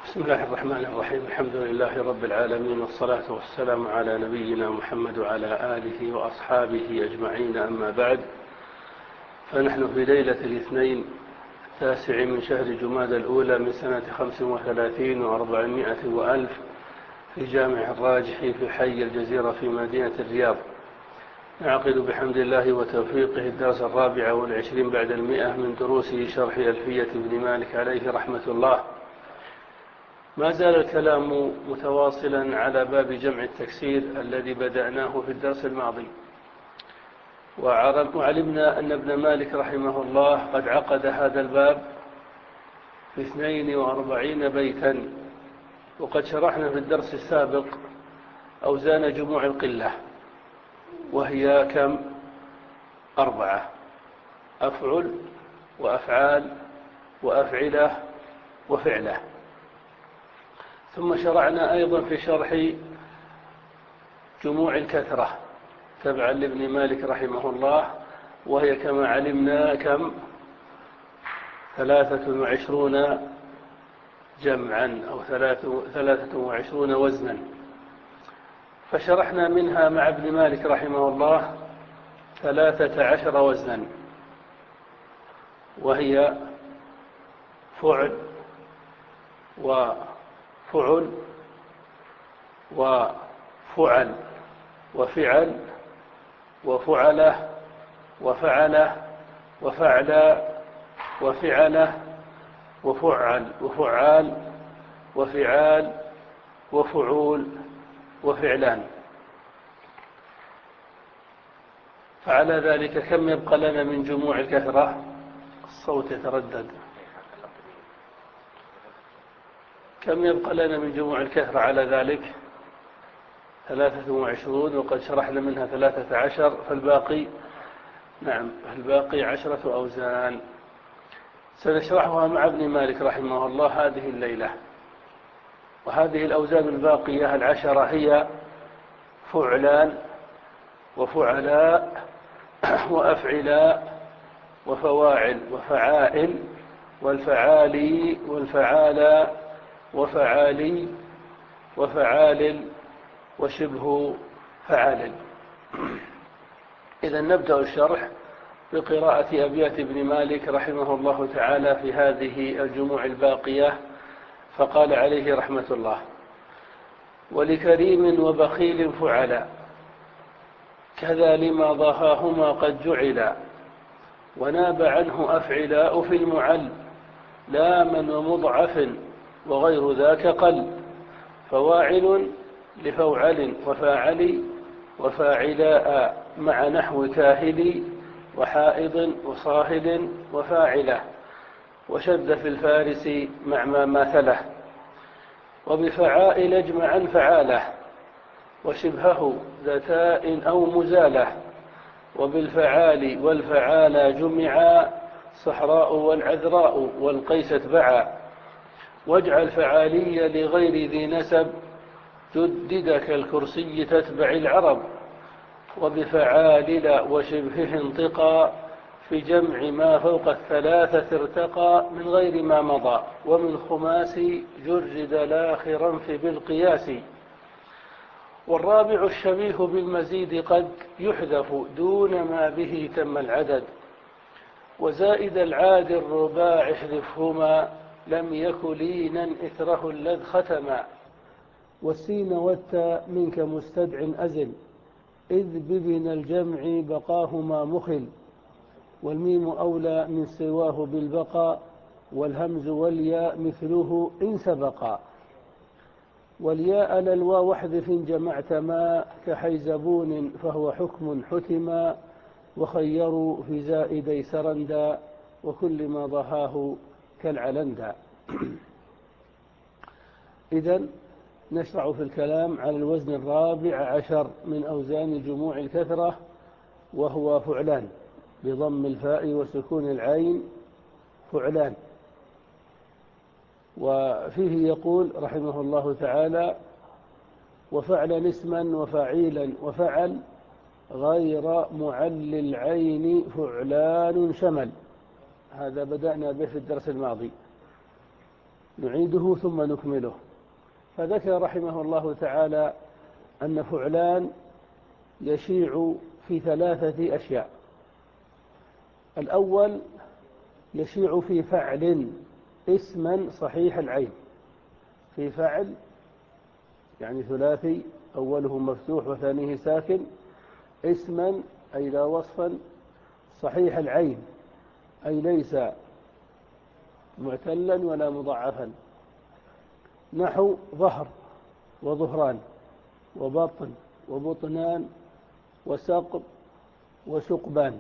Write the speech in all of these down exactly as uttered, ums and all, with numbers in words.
بسم الله الرحمن الرحيم. الحمد لله رب العالمين، والصلاة والسلام على نبينا محمد وعلى آله وأصحابه أجمعين، أما بعد. فنحن في ليلة الاثنين التاسع من شهر جمادى الأولى من سنة خمس وثلاثين وأربعمائة وألف في جامع الراجح في حي الجزيرة في مدينة الرياض. نعقد بحمد الله وتوفيقه الدرس الرابع والعشرين بعد المئة من دروس شرح ألفية ابن مالك عليه رحمة الله. ما زال الكلام متواصلا على باب جمع التكسير الذي بدأناه في الدرس الماضي، وعلمنا أن ابن مالك رحمه الله قد عقد هذا الباب في اثنين وأربعين بيتا، وقد شرحنا في الدرس السابق أوزان جموع القلة، وهي كم؟ أربعة: أفعل وأفعال وأفعلة وفعلة. ثم شرعنا أيضا في شرح جموع الكثرة تبعا لابن مالك رحمه الله، وهي كما علمنا كم؟ ثلاثة وعشرون جمعا أو ثلاثة وعشرون وزنا. فشرحنا منها مع ابن مالك رحمه الله ثلاثة عشر وزنا، وهي فعل وفعل وفعل وفعل وفعله وفعله وفعل وفعله وفعل وفعال وفعال وفعول وفعلان. فعلى ذلك كم يبقى لنا من جموع الكثرة؟ الصوت يتردد. كم يبقى لنا من جموع الكثرة على ذلك؟ ثلاثة وعشرون، وقد شرحنا منها ثلاثة عشر، فالباقي نعم الباقي عشرة أوزان سنشرحها مع ابن مالك رحمه الله هذه الليلة. وهذه الأوزان الباقية العشرة هي فعلان وفعلاء وأفعلاء وفواعل وفعائل والفعالي والفعالى وفعالي وفعال وشبه فعال. إذا نبدأ الشرح بقراءة أبيات ابن مالك رحمه الله تعالى في هذه الجموع الباقية. فقال عليه رحمة الله: ولكريم وبخيل فعلا كذا لما ضهاهما قد جعلا، وناب عنه أفعلاء في المعل لاما ومضعف وغير ذاك قل، فواعل لفوعل وفاعل وفاعلاء مع نحو كاهل وحائض وصاهل وفاعلة، وشد في الفارس مع ما ماثله، وبفعائل اجمعا فعاله وشبهه ذتاء أو مزاله، وبالفعال والفعالى جمعا صحراء والعذراء والقيس اتبعا، واجعل فعالي لغير ذي نسب جدد كالكرسي تتبع العرب، وبفعالل وشبهه انطقا في جمع ما فوق الثلاثة ارتقى من غير ما مضى، ومن خماس جرد لاخرا في بالقياس، والرابع الشبيه بالمزيد قد يحذف دون ما به تم العدد، وزائد العاد الرباع احذفهما لم يك لينا إثره الذ ختما، والسين والتاء منك مستدع أزل إذ ببن الجمع بقاهما مخل، والميم أولى من سواه بالبقاء، والهمز والياء مثله إن سبقا، والياء للواو احذف جمعت ما كحيزبون فهو حكم حتما، وخيروا في زائدي سرندا وكل ما ضهاه كالعلندا. إذن نشرع في الكلام على الوزن الرابع عشر من أوزان جموع الكثرة، وهو فعلان بضم الفاء وسكون العين، فعلان. وفيه يقول رحمه الله تعالى: وفعلا اسما وفعيلا وفعل غير معل العين فعلان شمل. هذا بدأنا به في الدرس الماضي. نعيده ثم نكمله. فذكر رحمه الله تعالى أن فعلان يشيع في ثلاثة أشياء. الأول يشيع في فعل اسما صحيح العين، في فعل يعني ثلاثي أوله مفتوح وثانيه ساكن، اسما أي لا وصفا، صحيح العين أي ليس معتلا ولا مضاعفا، نحو ظهر وظهران وبطن وبطنان وسقب وسقبان.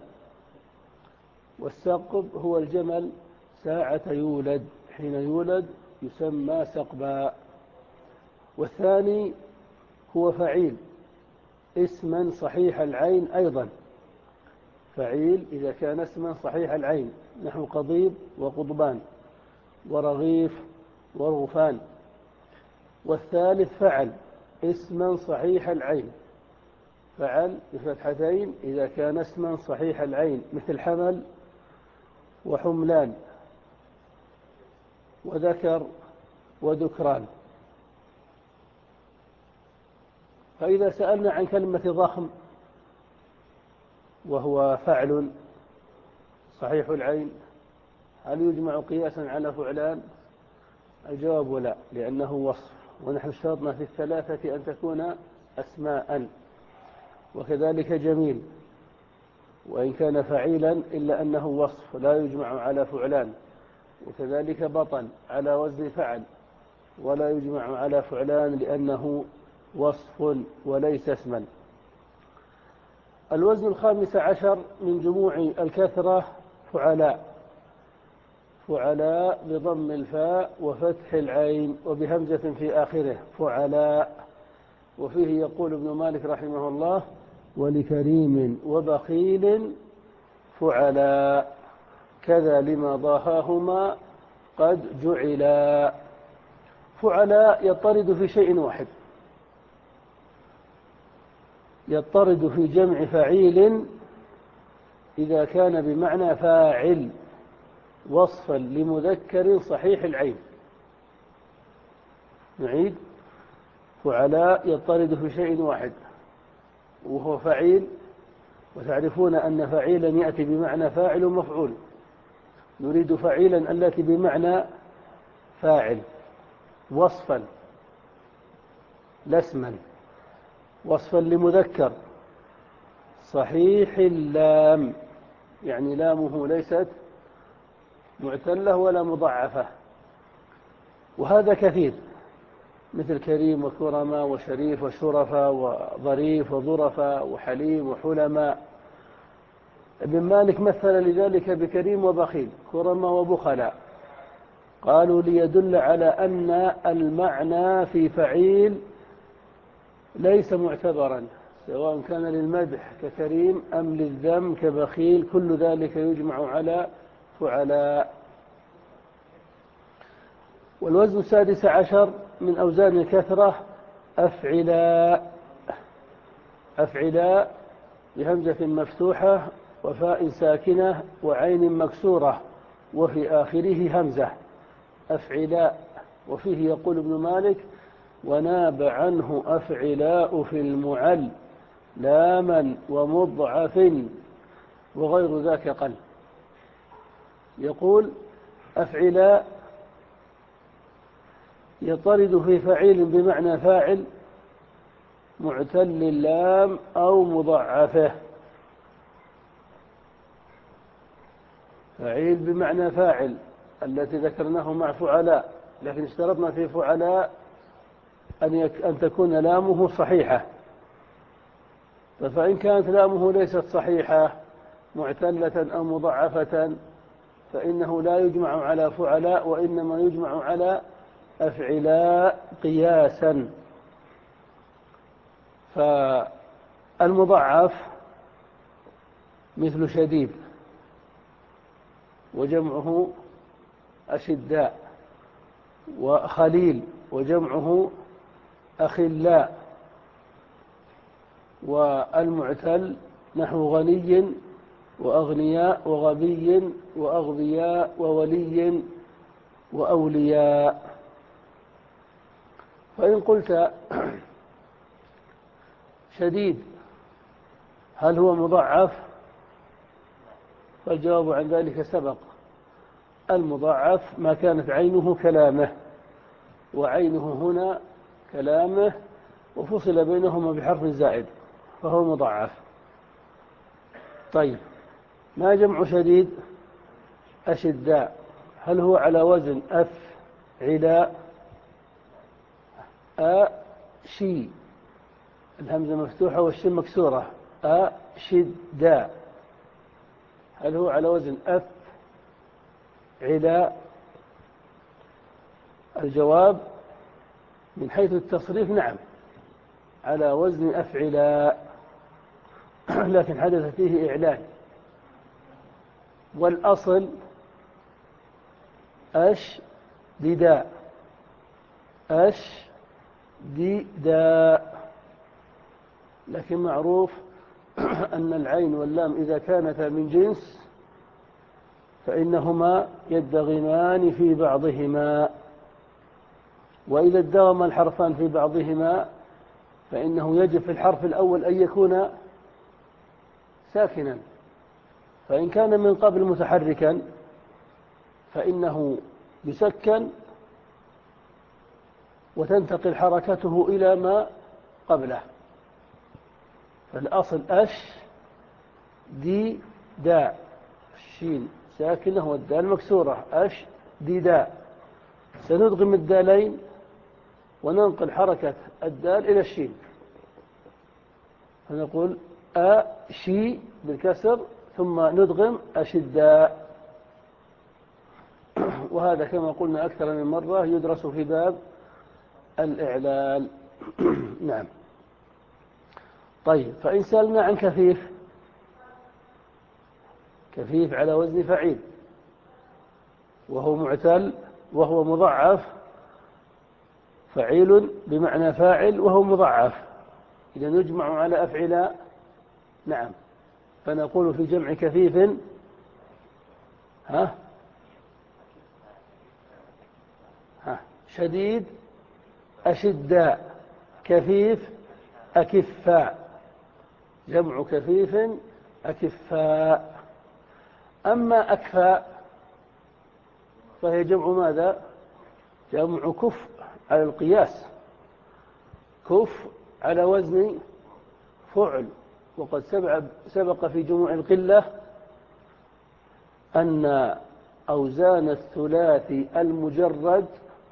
والسقب هو الجمل ساعة يولد، حين يولد يسمى سقبا. والثاني هو فعيل اسما صحيح العين أيضا، فعيل إذا كان اسما صحيح العين، نحو قضيب وقضبان ورغيف ورغفان. والثالث فعل اسما صحيح العين، فعل بفتحتين إذا كان اسما صحيح العين، مثل حمل وحملان وذكر وذكران. فإذا سألنا عن كلمة ضخم وهو فعل صحيح العين، هل يجمع قياسا على فعلان؟ الجواب لا، لأنه وصف، ونحن اشترطنا في الثلاثة أن تكون أسماء. وكذلك جميل وإن كان فعيلا إلا أنه وصف لا يجمع على فعلان، وكذلك بطن على وزن فعل ولا يجمع على فعلان لأنه وصف وليس اسما. الوزن الخامس عشر من جموع الكثرة فعلاء، فعلاء بضم الفاء وفتح العين وبهمزة في آخره، فعلاء. وفيه يقول ابن مالك رحمه الله: ولكريم وبخيل فعلاء، كذا لما ضاهاهما قد جعلا. فعلاء يطرد في شيء واحد، يطرد في جمع فعيل إذا كان بمعنى فاعل وصفا لمذكر صحيح العين. نعيد: فعلاء يطرد في شيء واحد وهو فعيل، وتعرفون أن فعيلا يأتي بمعنى فاعل ومفعول، نريد فعيلا التي بمعنى فاعل وصفا لا اسما، وصفا لمذكر صحيح اللام، يعني لامه ليست معتلة ولا مضعفة. وهذا كثير، مثل كريم وكرماء وشريف وشرفاء وظريف وظرفاء وحليم وحلماء. ابن مالك مثل لذلك بكريم وبخيل، كرماء وبخلاء، قالوا ليدل على أن المعنى في فعيل ليس معتبرا، سواء كان للمدح ككريم أم للذم كبخيل، كل ذلك يجمع على فعلاء. والوزن السادس عشر من أوزان الكثرة أفعلاء، أفعلاء بهمزة مفتوحة وفاء ساكنة وعين مكسورة وفي آخره همزة، أفعلاء. وفيه يقول ابن مالك: وناب عنه أفعلاء في المعل لاما ومضعف وغير ذاك قل. يقول: أفعلاء يطرد في فعيل بمعنى فاعل معتل اللام أو مضعفه، فعيل بمعنى فاعل التي ذكرناه مع فعلاء، لكن اشترطنا في فعلاء أن, يك... أن تكون لامه صحيحة. فإن كانت لامه ليست صحيحة معتلة أو مضعفة فإنه لا يجمع على فعلاء، وإنما يجمع على أفعلاء قياسا. فالمضعف مثل شديد وجمعه أشداء، وخليل وجمعه أخلاء. والمعتل نحو غني وأغنياء وغبي وأغبياء وولي وأولياء. فإن قلت شديد هل هو مضاعف؟ فالجواب عن ذلك سبق. المضاعف ما كانت عينه كلامه، وعينه هنا كلامه وفصل بينهما بحرف زائد فهو مضاعف. طيب، ما جمع شديد؟ أشداء. هل هو على وزن أفعلاء؟ أشي، الهمزة مفتوحة والشين مكسورة، أشداء. هل هو على وزن أفعلاء؟ الجواب من حيث التصريف نعم، على وزن أفعلاء، لكن حدث فيه إعلان. والأصل أشدداء، أشدداء. لكن معروف أن العين واللام إذا كانتا من جنس فإنهما يدغمان في بعضهما، وإذا ادغم الحرفان في بعضهما فإنه يجب في الحرف الأول أن يكون ساكنا، فإن كان من قبل متحركا فإنه يسكن وتنتقل حركته إلى ما قبله. فالأصل أش دي داء، الشين ساكنة والدال مكسورة، أش دي داء. سندغم الدالين وننقل حركة الدال إلى الشين فنقول أشي بالكسر ثم ندغم أشداء. وهذا كما قلنا أكثر من مرة يدرس في باب الإعلال. نعم. طيب، فإن سألنا عن كفيف، كفيف على وزن فعيل وهو معتل وهو مضاعف، فعيل بمعنى فاعل وهو مضاعف، إذا نجمع على أفعلاء نعم، فنقول في جمع كفيف ها ها شديد أشداء، كفيف أكفاء، جمع كفيف أكفاء. أما أكفاء فهي جمع ماذا؟ جمع كف على القياس، كف على وزن فعل. وقد سبق في جموع القلة أن أوزان الثلاثي المجرد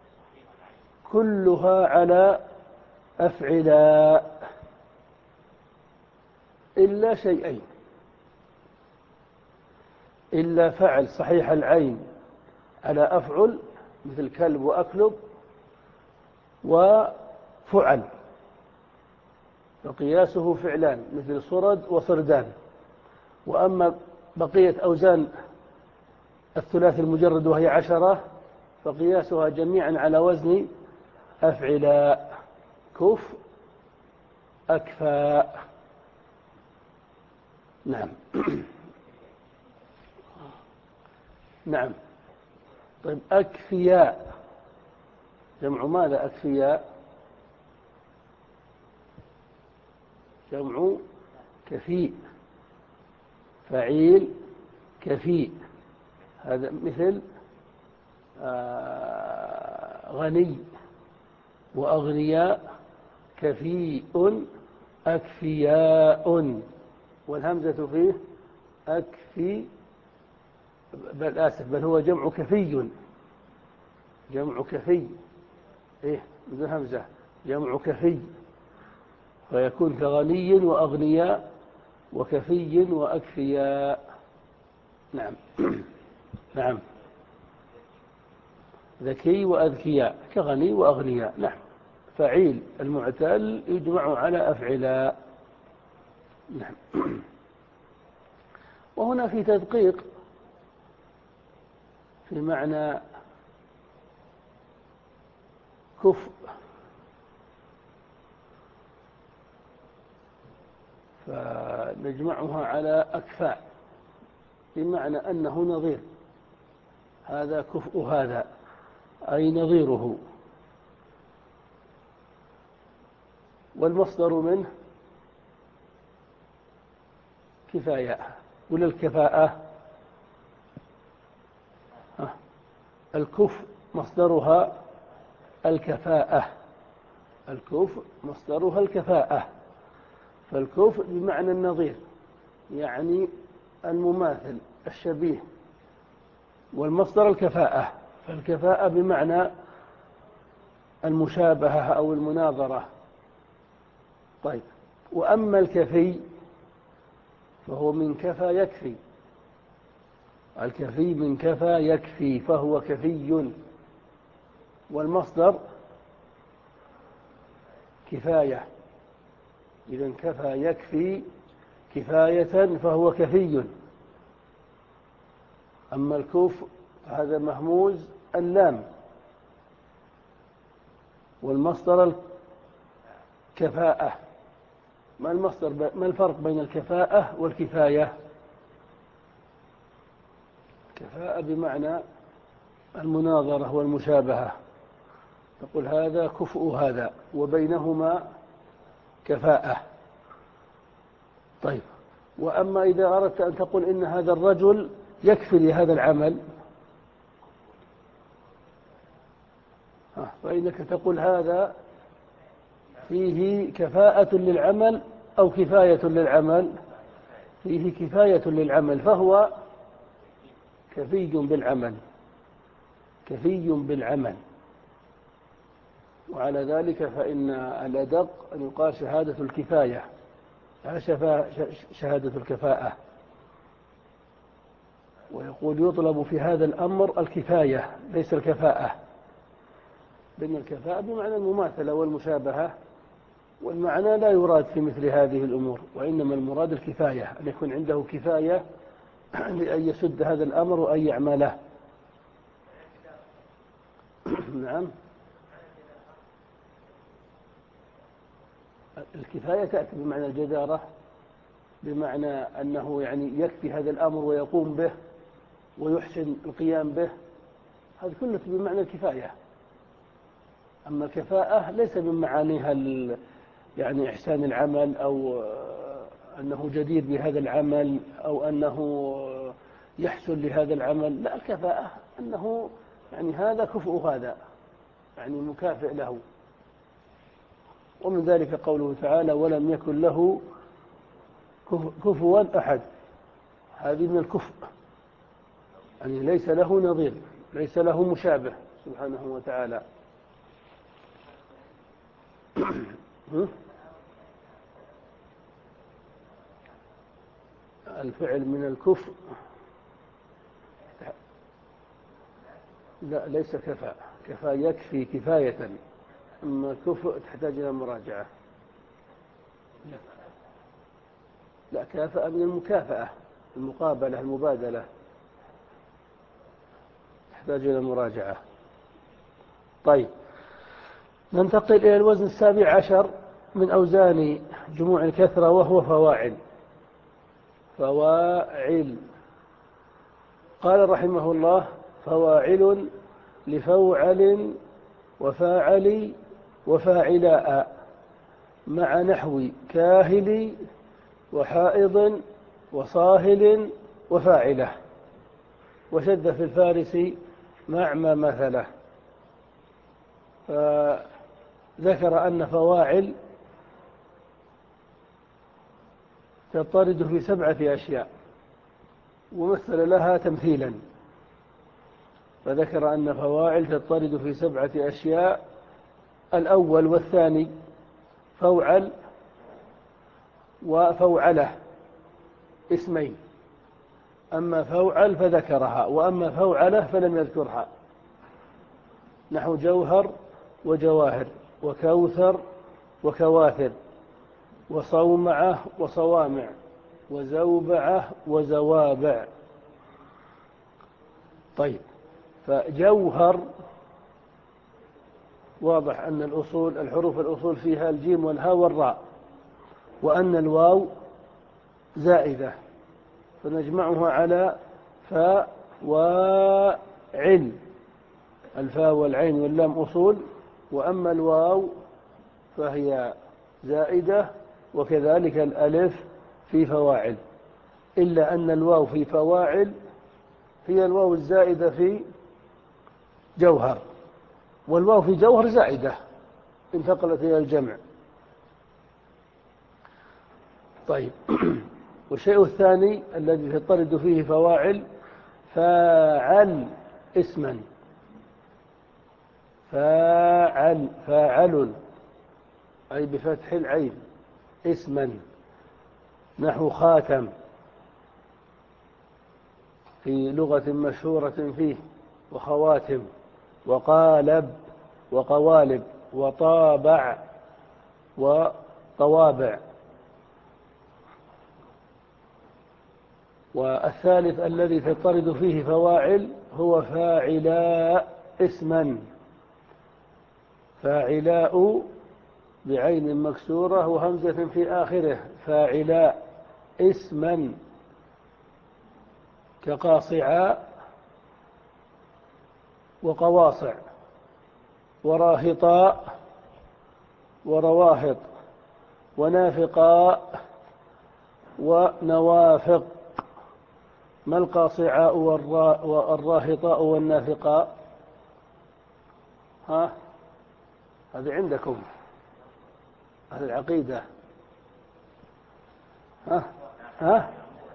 كلها على أفعلاء إلا شيئين، إلا فعل صحيح العين على أفعل مثل كلب وأكلب، وفعل فقياسه فعلان مثل صرد وصردان. وأما بقية أوزان الثلاثي المجرد وهي عشرة فقياسها جميعا على وزن أفعلاء، كف أكفاء. نعم. نعم. طيب، أكفياء جمع ماذا؟ أكفياء جمع كفيء، فعيل كفيء. هذا مثل آه غني وأغنياء، كفيء أكفياء، والهمزة فيه أكفي، بل آسف بل هو جمع كفي، جمع كفي إيه بدون همزة، جمع كفي، فيكون كغني وأغنياء وكفي وأكفياء. نعم. نعم، ذكي وأذكياء كغني وأغنياء. نعم. فعيل المعتل يجمع على أفعلاء. نعم. وهنا في تدقيق في معنى كفء، فنجمعها على أكفاء بمعنى أنه نظير، هذا كفء هذا أي نظيره. والمصدر منه كفاية ولا الكفاءة. الكف مصدرها الكفاءة، الكف مصدرها الكفاءة، فالكف بمعنى النظير يعني المماثل الشبيه، والمصدر الكفاءة، فالكفاءة بمعنى المشابهة أو المناظرة. طيب، وأما الكفي فهو من كفى يكفي، الكفي من كفى يكفي فهو كفي، والمصدر كفاية، إذن كفى يكفي كفاية فهو كفي. أما الكف هذا مهموز اللام، والمصدر الكفاءة. ما المصدر ما الفرق بين الكفاءة والكفاية؟ كفاءة بمعنى المناظرة والمشابهة، تقول هذا كفء هذا، وبينهما كفاءة. طيب، وأما إذا أردت أن تقول إن هذا الرجل يكفي لهذا العمل، فإنك تقول هذا فيه كفاءة للعمل أو كفاية للعمل، فيه كفاية للعمل فهو كفي بالعمل، كفي بالعمل. وعلى ذلك فإن الأدق أن يقال شهادة الكفاية لا شهادة الكفاءة، ويقول يطلب في هذا الأمر الكفاية ليس الكفاءة، لأن الكفاءة بمعنى المماثلة والمشابهة، والمعنى لا يراد في مثل هذه الأمور، وإنما المراد الكفاية، أن يكون عنده كفاية لأن يسد هذا الأمر وأن يعمله. نعم، الكفاية تأتي بمعنى الجدارة، بمعنى أنه يعني يكفي هذا الأمر ويقوم به ويحسن القيام به، هذا كله بمعنى الكفاية. أما الكفاءة ليس من معانيها يعني إحسان العمل أو أنه جدير بهذا العمل أو أنه يحسن لهذا العمل، لا، الكفاءة أنه يعني هذا كفء هذا، يعني مكافئ له. ومن ذلك قوله تعالى ولم يكن له كفوا أحد، هذه من الكفء، يعني ليس له نظير، ليس له مشابه سبحانه وتعالى. الفعل من الكفء لا، ليس كفى، كفى يكفي كفاية، أما كفء تحتاج إلى مراجعة. لا، كافأ من المكافأة، المقابلة، المبادلة، تحتاج إلى مراجعة. طيب، ننتقل إلى الوزن السابع عشر من أوزان جموع الكثرة، وهو فواعل. فواعل، قال رحمه الله فواعل لفوعل وفاعل وفاعلاء مع نحو كاهل وحائض وصاهل وفاعله، وشد في الفارس مع ما مثله. فذكر أن فواعل تطرد في سبعة أشياء، ومثل لها تمثيلا، فذكر أن فواعل تطرد في سبعة أشياء. الأول والثاني فوعل وفوعله اسمين، أما فوعل فذكرها، وأما فوعله فلم يذكرها، نحو جوهر وجواهر وكوثر وكواثر وصومعة وصوامع وزوبعة وزوابع. طيب، فجوهر واضح أن الأصول الحروف الأصول فيها الجيم والهاء والراء، وأن الواو زائدة، فنجمعها على فاء وعل، الفاء والعين واللام أصول، وأما الواو فهي زائدة، وكذلك الألف في فواعل، إلا أن الواو في فواعل هي الواو الزائدة في جوهر، والواو في جوهر زائدة انتقلت إلى الجمع. طيب والشيء الثاني الذي تطرد فيه فواعل فاعل اسما، فاعل فاعل أي بفتح العين اسما، نحو خاتم في لغة مشهورة فيه، وخواتم، وقالب وقوالب، وطابع وطوابع. والثالث الذي تطرد فيه فواعل هو فاعلاء اسما، فاعلاء بعين مكسورة وهمزة في آخره، فاعلاء اسما، كقاصعاء وقواصع وراهطاء ورواهط ونافقاء ونوافق. ما القاصعاء والراهطاء والنافقاء؟ ها هذه عندكم أهل العقيدة. ها ها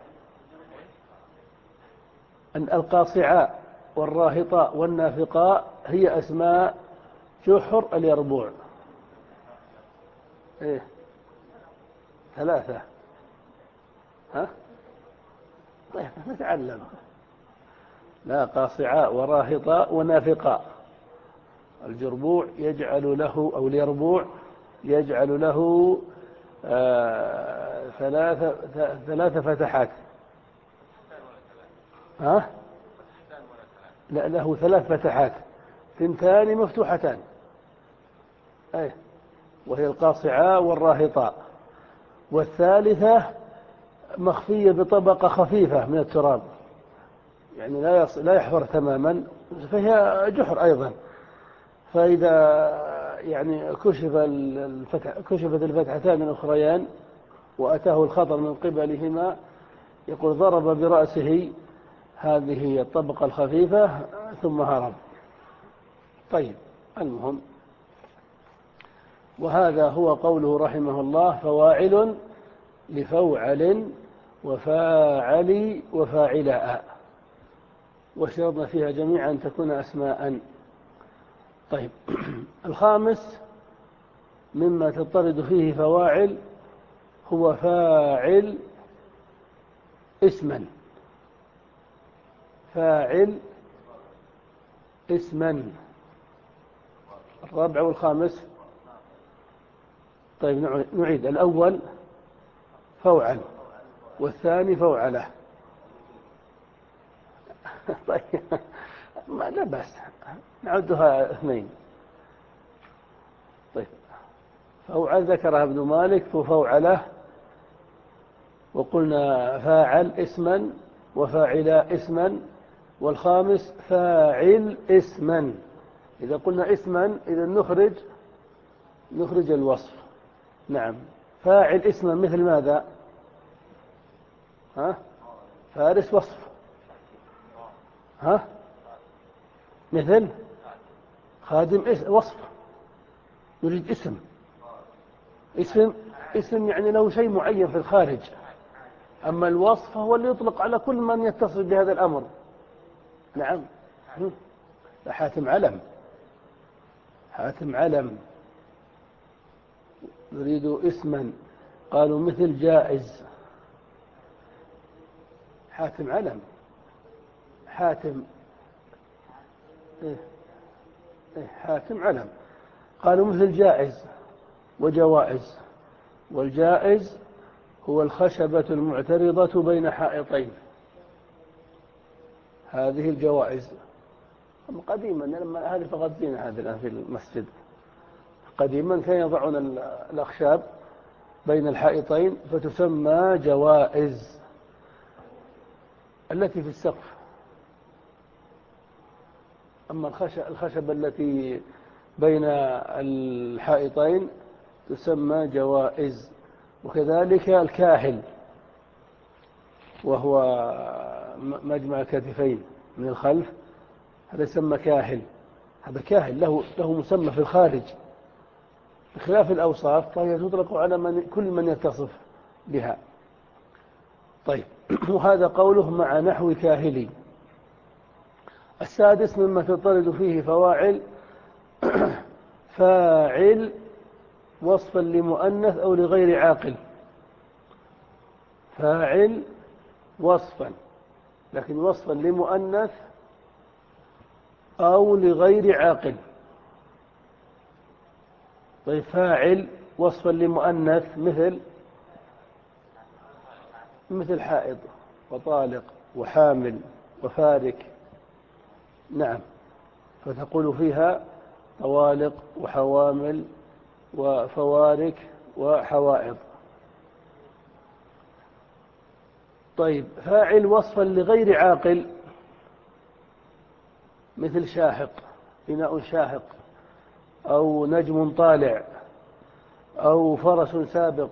القاصعاء والراهطاء والنافقاء هي أسماء جحر اليربوع. إيه ثلاثة. ها طيب نتعلم. لا، قاصعاء وراهطاء ونافقاء. الجربوع يجعل له أو اليربوع يجعل له آه ثلاثة ثلاثة فتحات. ها لا، له ثلاث فتحات، ثنتان مفتوحتان، أي وهي القاصعاء والراهطاء، والثالثة مخفية بطبقة خفيفة من التراب، يعني لا يص... لا يحفر تماما، فهي جحر أيضا. فإذا يعني كشف الفتح كشفت الفتحتان الأخريان وأتاه الخطر من قبلهما، يقول ضرب برأسه هذه الطبقة الخفيفة ثم هرب. طيب المهم، وهذا هو قوله رحمه الله: فواعل لفوعل وفاعل وفاعلاء، وشرطنا فيها جميعا أن تكون أسماء. طيب الخامس مما تطرد فيه فواعل هو فاعل اسما، فاعل اسما. الرابع والخامس. طيب نعيد: الأول فوعل، والثاني فوعله. طيب لا بأس نعدها اثنين. طيب فوعل ذكرها ابن مالك وفوعله، وقلنا فاعل اسما وفاعلا اسما، والخامس فاعل اسما. إذا قلنا اسما إذا نخرج نخرج الوصف. نعم، فاعل اسما مثل ماذا؟ ها فارس وصف. ها مثل خادم وصف، نريد اسم. اسم اسم يعني له شيء معين في الخارج، أما الوصف هو اللي يطلق على كل من يتصل بهذا الأمر. نعم، حاتم علم، حاتم علم نريد اسما. قالوا مثل جائز، حاتم علم، حاتم إيه إيه حاتم علم. قالوا مثل جائز وجوائز، والجائز هو الخشبة المعترضة بين حائطين، هذه الجوائز. قديما لما هذه فقط زينة هذه الآن في المسجد، قديما كان يضعون الأخشاب بين الحائطين فتسمى جوائز، التي في السقف. أما الخشب التي بين الحائطين تسمى جوائز. وكذلك الكاهل وهو مجمع الكتفين من الخلف، هذا يسمى كاهل. هذا كاهل له له مسمى في الخارج بخلاف الأوصاف، فهي تطلق على من كل من يتصف بها. طيب، وهذا قوله مع نحو كاهلي. السادس مما تطرد فيه فواعل فاعل وصفا لمؤنث أو لغير عاقل. فاعل وصفا، لكن وصفا لمؤنث أو لغير عاقل. طيب، فاعل وصفا لمؤنث مثل مثل حائض وطالق وحامل وفارك. نعم، فتقول فيها طوالق وحوامل وفوارك وحوائض. طيب، فاعل وصفا لغير عاقل مثل شاهق، إناء شاهق، أو نجم طالع، أو فرس سابق،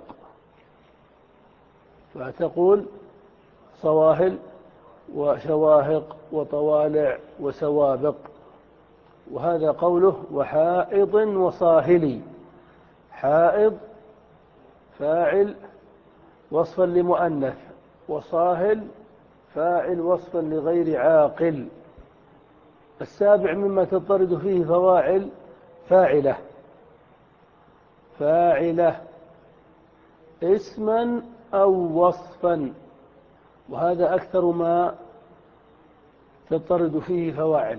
فتقول صواهل وشواهق وطوالع وسوابق. وهذا قوله وحائض وصاهلي. حائض فاعل وصفا لمؤنث، وصاهل فاعل وصفا لغير عاقل. السابع مما تضطرد فيه فواعل فاعلة. فاعلة اسما أو وصفا، وهذا أكثر ما تضطرد فيه فواعل.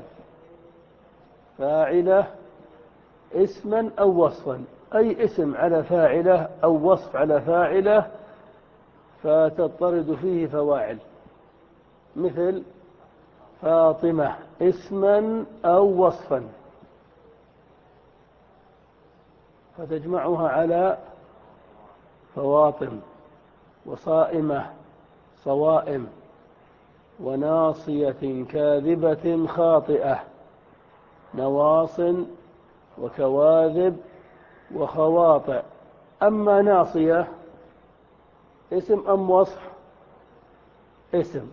فاعلة اسما أو وصفا، أي اسم على فاعلة أو وصف على فاعلة فتضطرد فيه فواعل، مثل فاطمة اسما أو وصفا، فتجمعها على فواطم. وصائمة صوائم. وناصية كاذبة خاطئة، نواص وكواذب وخواطئ. أما ناصية اسم أم وصف؟ اسم.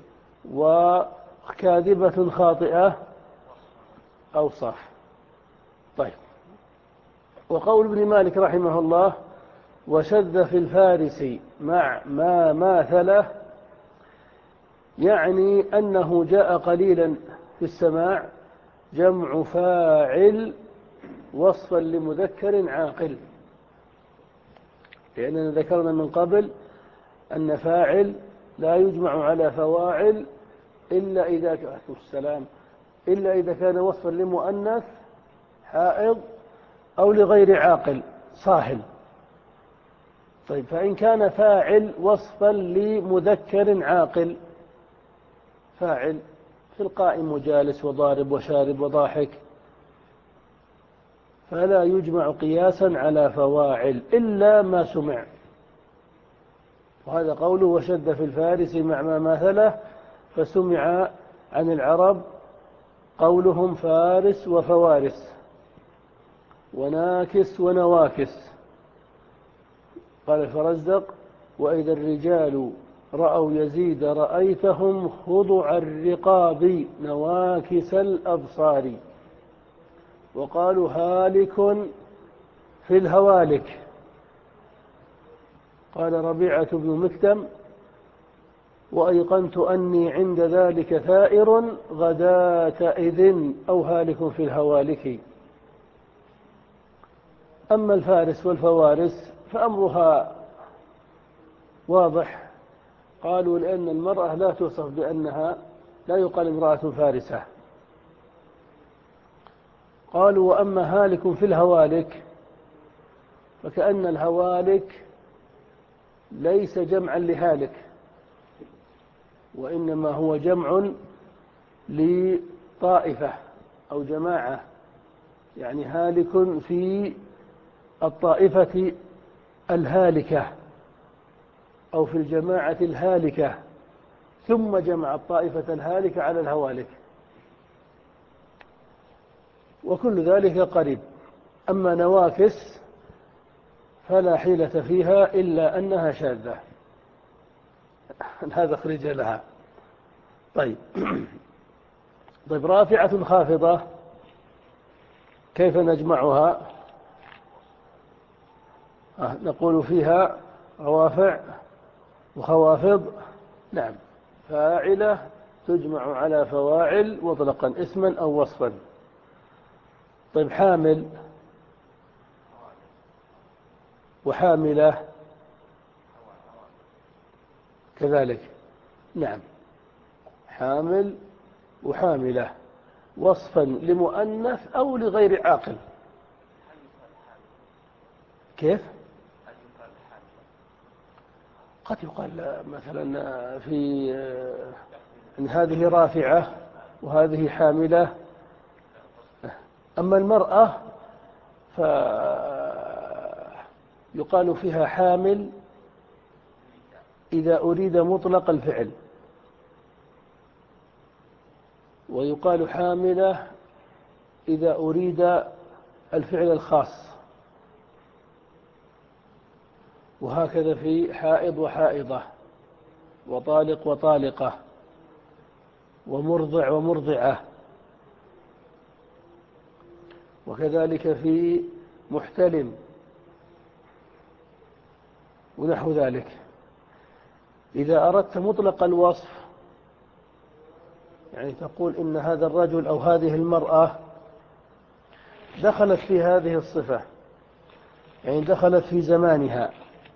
وكاذبة خاطئة أوصاف. طيب، وقول ابن مالك رحمه الله وشذ في الفارس مع ما ماثله، يعني أنه جاء قليلا في السماع جمع فاعل وصفا لمذكر عاقل. لأننا ذكرنا من قبل أن فاعل لا يجمع على فواعل إلا إذا كان السلام إلا إذا كان وصفا لمؤنث حائض أو لغير عاقل صاهل. طيب، فإن كان فاعل وصفا لمذكر عاقل، فاعل في القائم وجالس وضارب وشارب وضاحك، فلا يجمع قياسا على فواعل إلا ما سمع. وهذا قوله وشد في الفارس مع ما مثله، فسمع عن العرب قولهم فارس وفوارس وناكس ونواكس. قال الفرزدق وإذا الرجال رأوا يزيد رأيتهم خضع الرقاب نواكس الأبصار. وقالوا هالك في الهوالك. قال ربيعة بن مكتم وأيقنت أني عند ذلك ثائر غداة إذن أو هالك في الهوالك. أما الفارس والفوارس فأمرها واضح. قالوا لأن المرأة لا توصف بأنها لا يقال امرأة فارسة. قالوا وأما هالك في الهوالك فكأن الهوالك ليس جمعا لهالك، وإنما هو جمع لطائفة أو جماعة، يعني هالك في الطائفة الهالكة أو في الجماعة الهالكة، ثم جمع الطائفة الهالكة على الهوالك، وكل ذلك قريب. أما نواكس فلا حيلة فيها إلا أنها شاذة. هذا خرج لها. طيب طيب رافعة خافضة كيف نجمعها؟ آه نقول فيها روافع وخوافض. نعم. فاعلة تجمع على فواعل مطلقا اسما أو وصفا. طيب حامل وحاملة كذلك. نعم. حامل وحاملة وصفا لمؤنث أو لغير عاقل. كيف؟ قد يقال مثلا في أن هذه رافعة وهذه حاملة. أما المرأة فيقال فيها حامل إذا أريد مطلق الفعل، ويقال حاملة إذا أريد الفعل الخاص، وهكذا في حائض وحائضة وطالق وطالقة ومرضع ومرضعة، وكذلك في محتلم ونحو ذلك. إذا أردت مطلق الوصف يعني تقول إن هذا الرجل أو هذه المرأة دخلت في هذه الصفة، يعني دخلت في زمانها.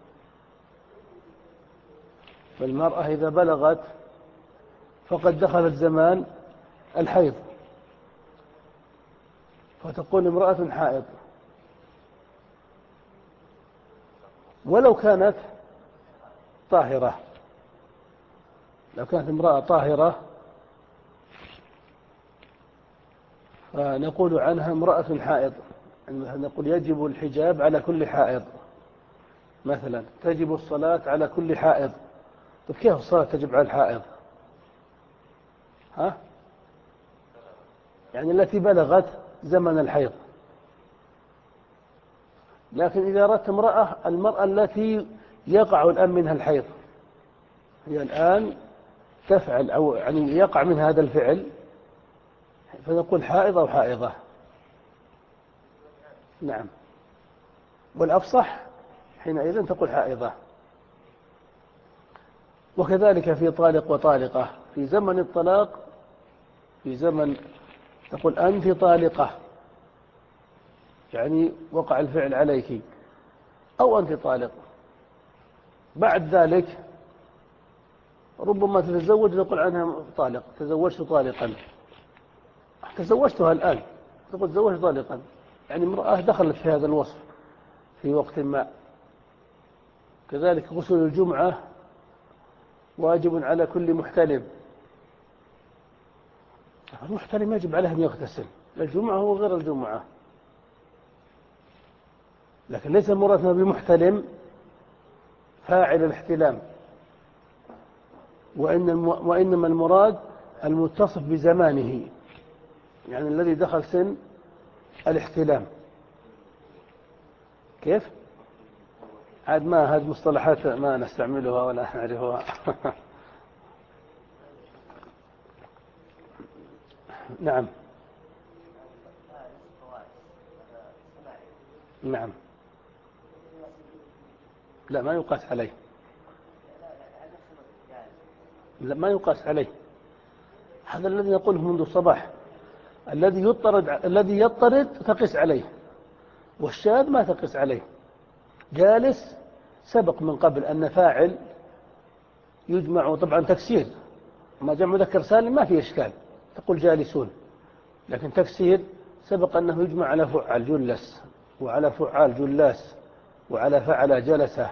فالمرأة إذا بلغت فقد دخلت زمان الحيض، فتقول امرأة حائض، ولو كانت طاهرة. لو كانت امرأة طاهرة فنقول عنها امرأة حائض. يعني نقول يجب الحجاب على كل حائض، مثلا تجب الصلاة على كل حائض. طيب كيف الصلاة تجب على الحائض؟ ها؟ يعني التي بلغت زمن الحيض. لكن إذا أردت امرأة، المرأة التي يقع الآن منها الحيض، هي الآن تفعل أو يعني يقع من هذا الفعل، فنقول حائض أو حائضة. نعم. والأفصح حينئذ تقول حائضة. وكذلك في طالق وطالقة، في زمن الطلاق، في زمن تقول أنت طالقة، يعني وقع الفعل عليك، أو أنت طالق. بعد ذلك ربما تتزوج تقول عنها طالق، تزوجت طالقا، تزوجتها الآن تقول تزوجت طالقا، يعني امرأة دخلت في هذا الوصف في وقت ما. كذلك غسل الجمعة واجب على كل محتلم. المحتلم يجب عليه أن يغتسل، الجمعة وغير الجمعة، لكن ليس مرادنا بمحتلم فاعل الاحتلام، وإنما المراد المتصف بزمانه، يعني الذي دخل سن الاحتلام. كيف؟ عاد ما هذه مصطلحات ما نستعملها ولا نعرفها. نعم. نعم. لا ما يقاس عليه. لا ما يقاس عليه. هذا الذي نقوله منذ الصباح، الذي يضطرد الذي يضطرد تقيس عليه، والشاذ ما تقيس عليه. جالس سبق من قبل أن فاعل يجمع، طبعا تكسير، ما جمع مذكر سالم ما في إشكال، تقول جالسون. لكن تكسير سبق أنه يجمع على فعال جلس، وعلى فعال جلاس، وعلى فعل جلسة،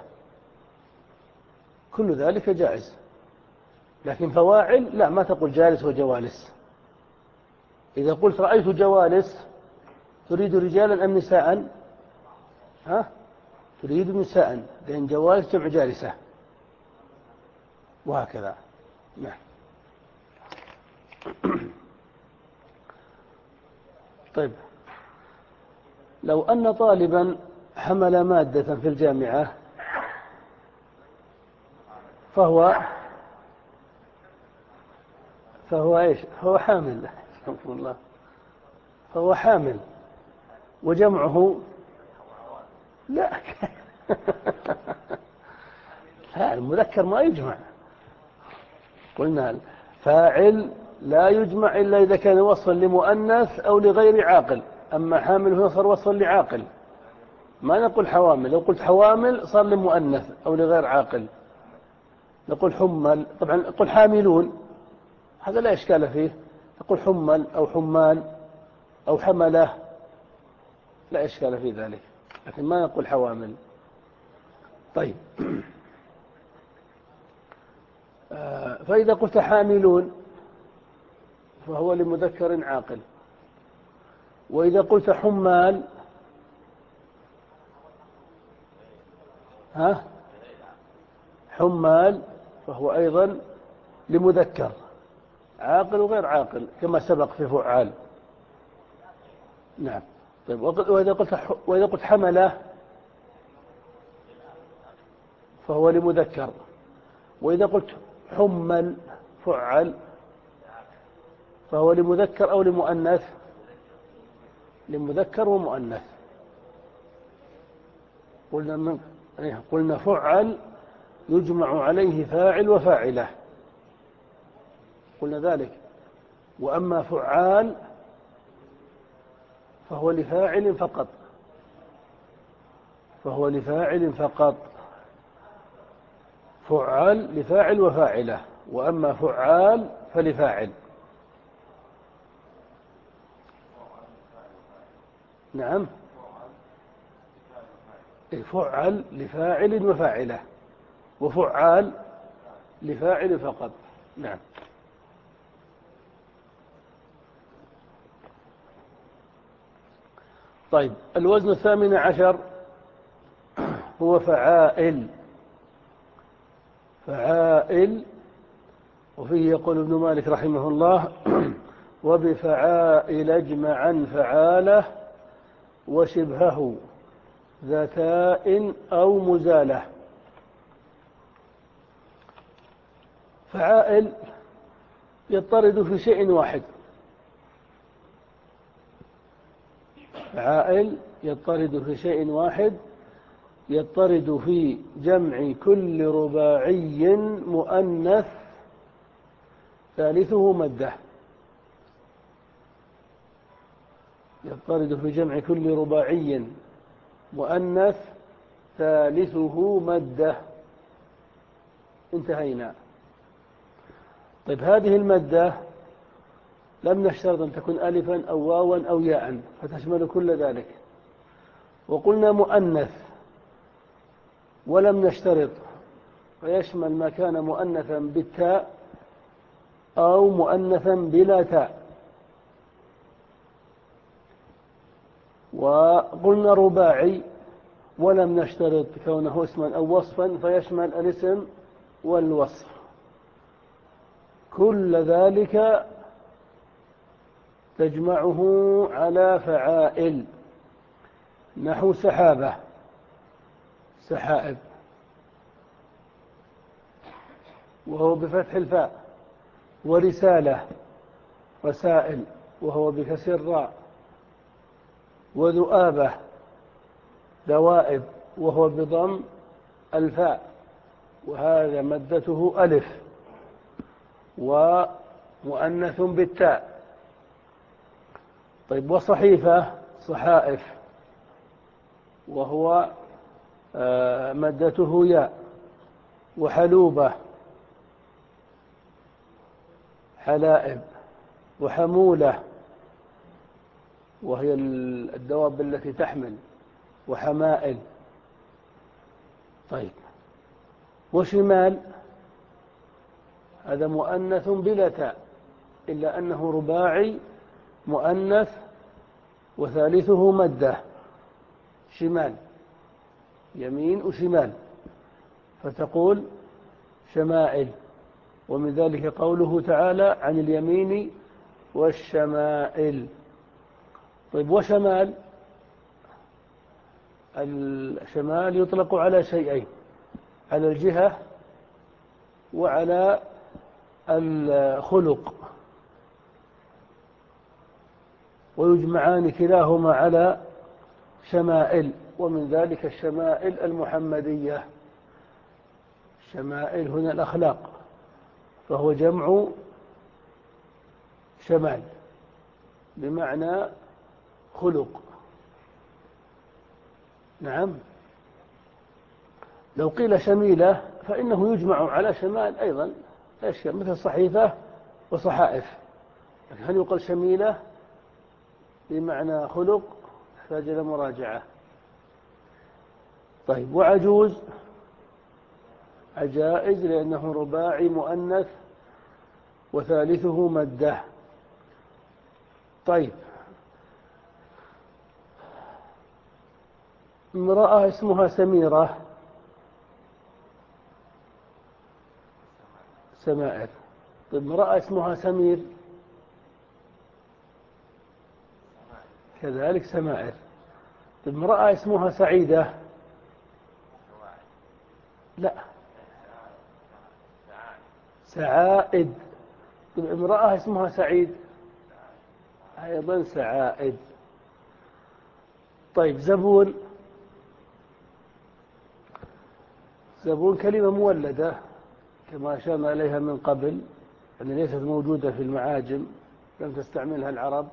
كل ذلك جائز. لكن فواعل لا، ما تقول جالس وجوالس. إذا قلت رأيت جوالس تريد رجالا أم نساء؟ ها؟ تريد نساء، لأن جوالس جمع جالسة، وهكذا. نعم. طيب لو أن طالبا حمل مادة في الجامعة فهو فهو إيش؟ فهو حامل. استغفر الله. فهو حامل، وجمعه لا. لا، المذكر ما يجمع. قلنا فاعل لا يجمع إلا إذا كان وصفا لمؤنث أو لغير عاقل. أما حامل هو صار وصفا لعاقل، ما نقول حوامل. لو قلت حوامل صار لمؤنث أو لغير عاقل. نقول حمل، طبعا نقول حاملون، هذا لا إشكال فيه. نقول حمل أو حمال أو حمله، لا إشكال في ذلك، لكن ما نقول حوامل. طيب. فإذا قلت حاملون فهو لمذكر عاقل، وإذا قلت حمال ها حمال فهو أيضا لمذكر عاقل وغير عاقل كما سبق في فعال. نعم. طيب. وإذا قلت وإذا قلت حمله فهو لمذكر، وإذا قلت حمل فعل فهو لمذكر أو لمؤنث؟ لمذكر ومؤنث. قلنا من قلنا فعل يجمع عليه فاعل وفاعله، قلنا ذلك. وأما فعال فهو لفاعل فقط، فهو لفاعل فقط. فعال لفاعل وفاعله، وأما فعال فلفاعل. نعم. فعل لفاعل وفاعله، وفعال لفاعل فقط. نعم. طيب. الوزن الثامن عشر هو فعائل. فعائل، وفيه يقول ابن مالك رحمه الله: وبفعائل اجمعا فعاله وشبهه ذاتاء أو مزالة. فعائل يضطرد في شيء واحد. فعائل يضطرد في شيء واحد، يضطرد في جمع كل رباعي مؤنث ثالثه مده. يضطرد في جمع كل رباعي مؤنث ثالثه مده. انتهينا. طيب، هذه المده لم نشترط أن تكون ألفا أو واوا أو ياء، فتشمل كل ذلك. وقلنا مؤنث ولم نشترط، فيشمل ما كان مؤنثا بالتاء أو مؤنثا بلا تاء. وقلنا رباعي ولم نشترط كونه اسما أو وصفا، فيشمل الاسم والوصف. كل ذلك تجمعه على فعائل، نحو سحابة سحائب، وهو بفتح الفاء. ورسالة رسائل، وهو بكسر الراء. وذؤابة ذوائب، وهو بضم الفاء، وهذا مدته ألف. ومؤنث بالتاء. طيب. وصحيفة صحائف، وهو مدته ياء. وحلوبة حلائب. وحمولة، وهي الدواب التي تحمل. وحمائل. طيب. وشمال هذا مؤنث بلا تاء، إلا أنه رباعي مؤنث وثالثه مده. شمال، يمين وشمال، فتقول شمائل. ومن ذلك قوله تعالى عن اليمين والشمائل. طيب. وشمال الشمال يطلق على شيئين: على الجهة وعلى الخلق، ويجمعان كلاهما على شمائل، ومن ذلك الشمائل المحمدية. شمائل هنا الأخلاق، فهو جمع شمال بمعنى خلق. نعم. لو قيل شميلة فإنه يجمع على شمال أيضا أشياء مثل صحيفة وصحائف، لكن هل يقال شميلة بمعنى خلق؟ يحتاج إلى مراجعة. طيب، وعجوز عجائز لأنه رباعي مؤنث وثالثه مده. طيب، امرأة اسمها سميرة، سمائر. طيب، امرأة اسمها سمير، كذلك سمائر. طيب، امرأة اسمها سعيدة، لا، سعائد. طيب، امرأة اسمها سعيد، أيضا سعائد. طيب، زبون. زبون كلمة مولدة كما أشرنا إليها من قبل، يعني ليست موجودة في المعاجم، لم تستعملها العرب،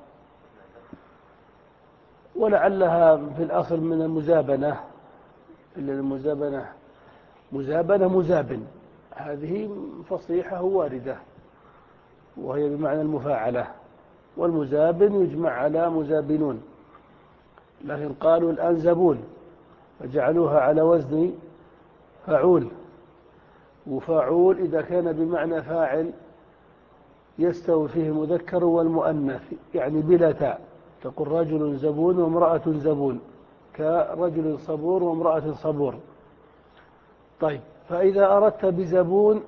ولعلها في الأصل من المزابنة، إلا المزابنة مزابنة مزابن، هذه فصيحة واردة وهي بمعنى المفاعلة، والمزابن يجمع على مزابنون، لكن قالوا الآن زبون فجعلوها على وزن فعول. وفاعول إذا كان بمعنى فاعل يستوي فيه المذكر والمؤنث، يعني بلا تاء، تقول رجل زبون وامرأة زبون، كرجل صبور وامرأة صبور. طيب، فإذا أردت بزبون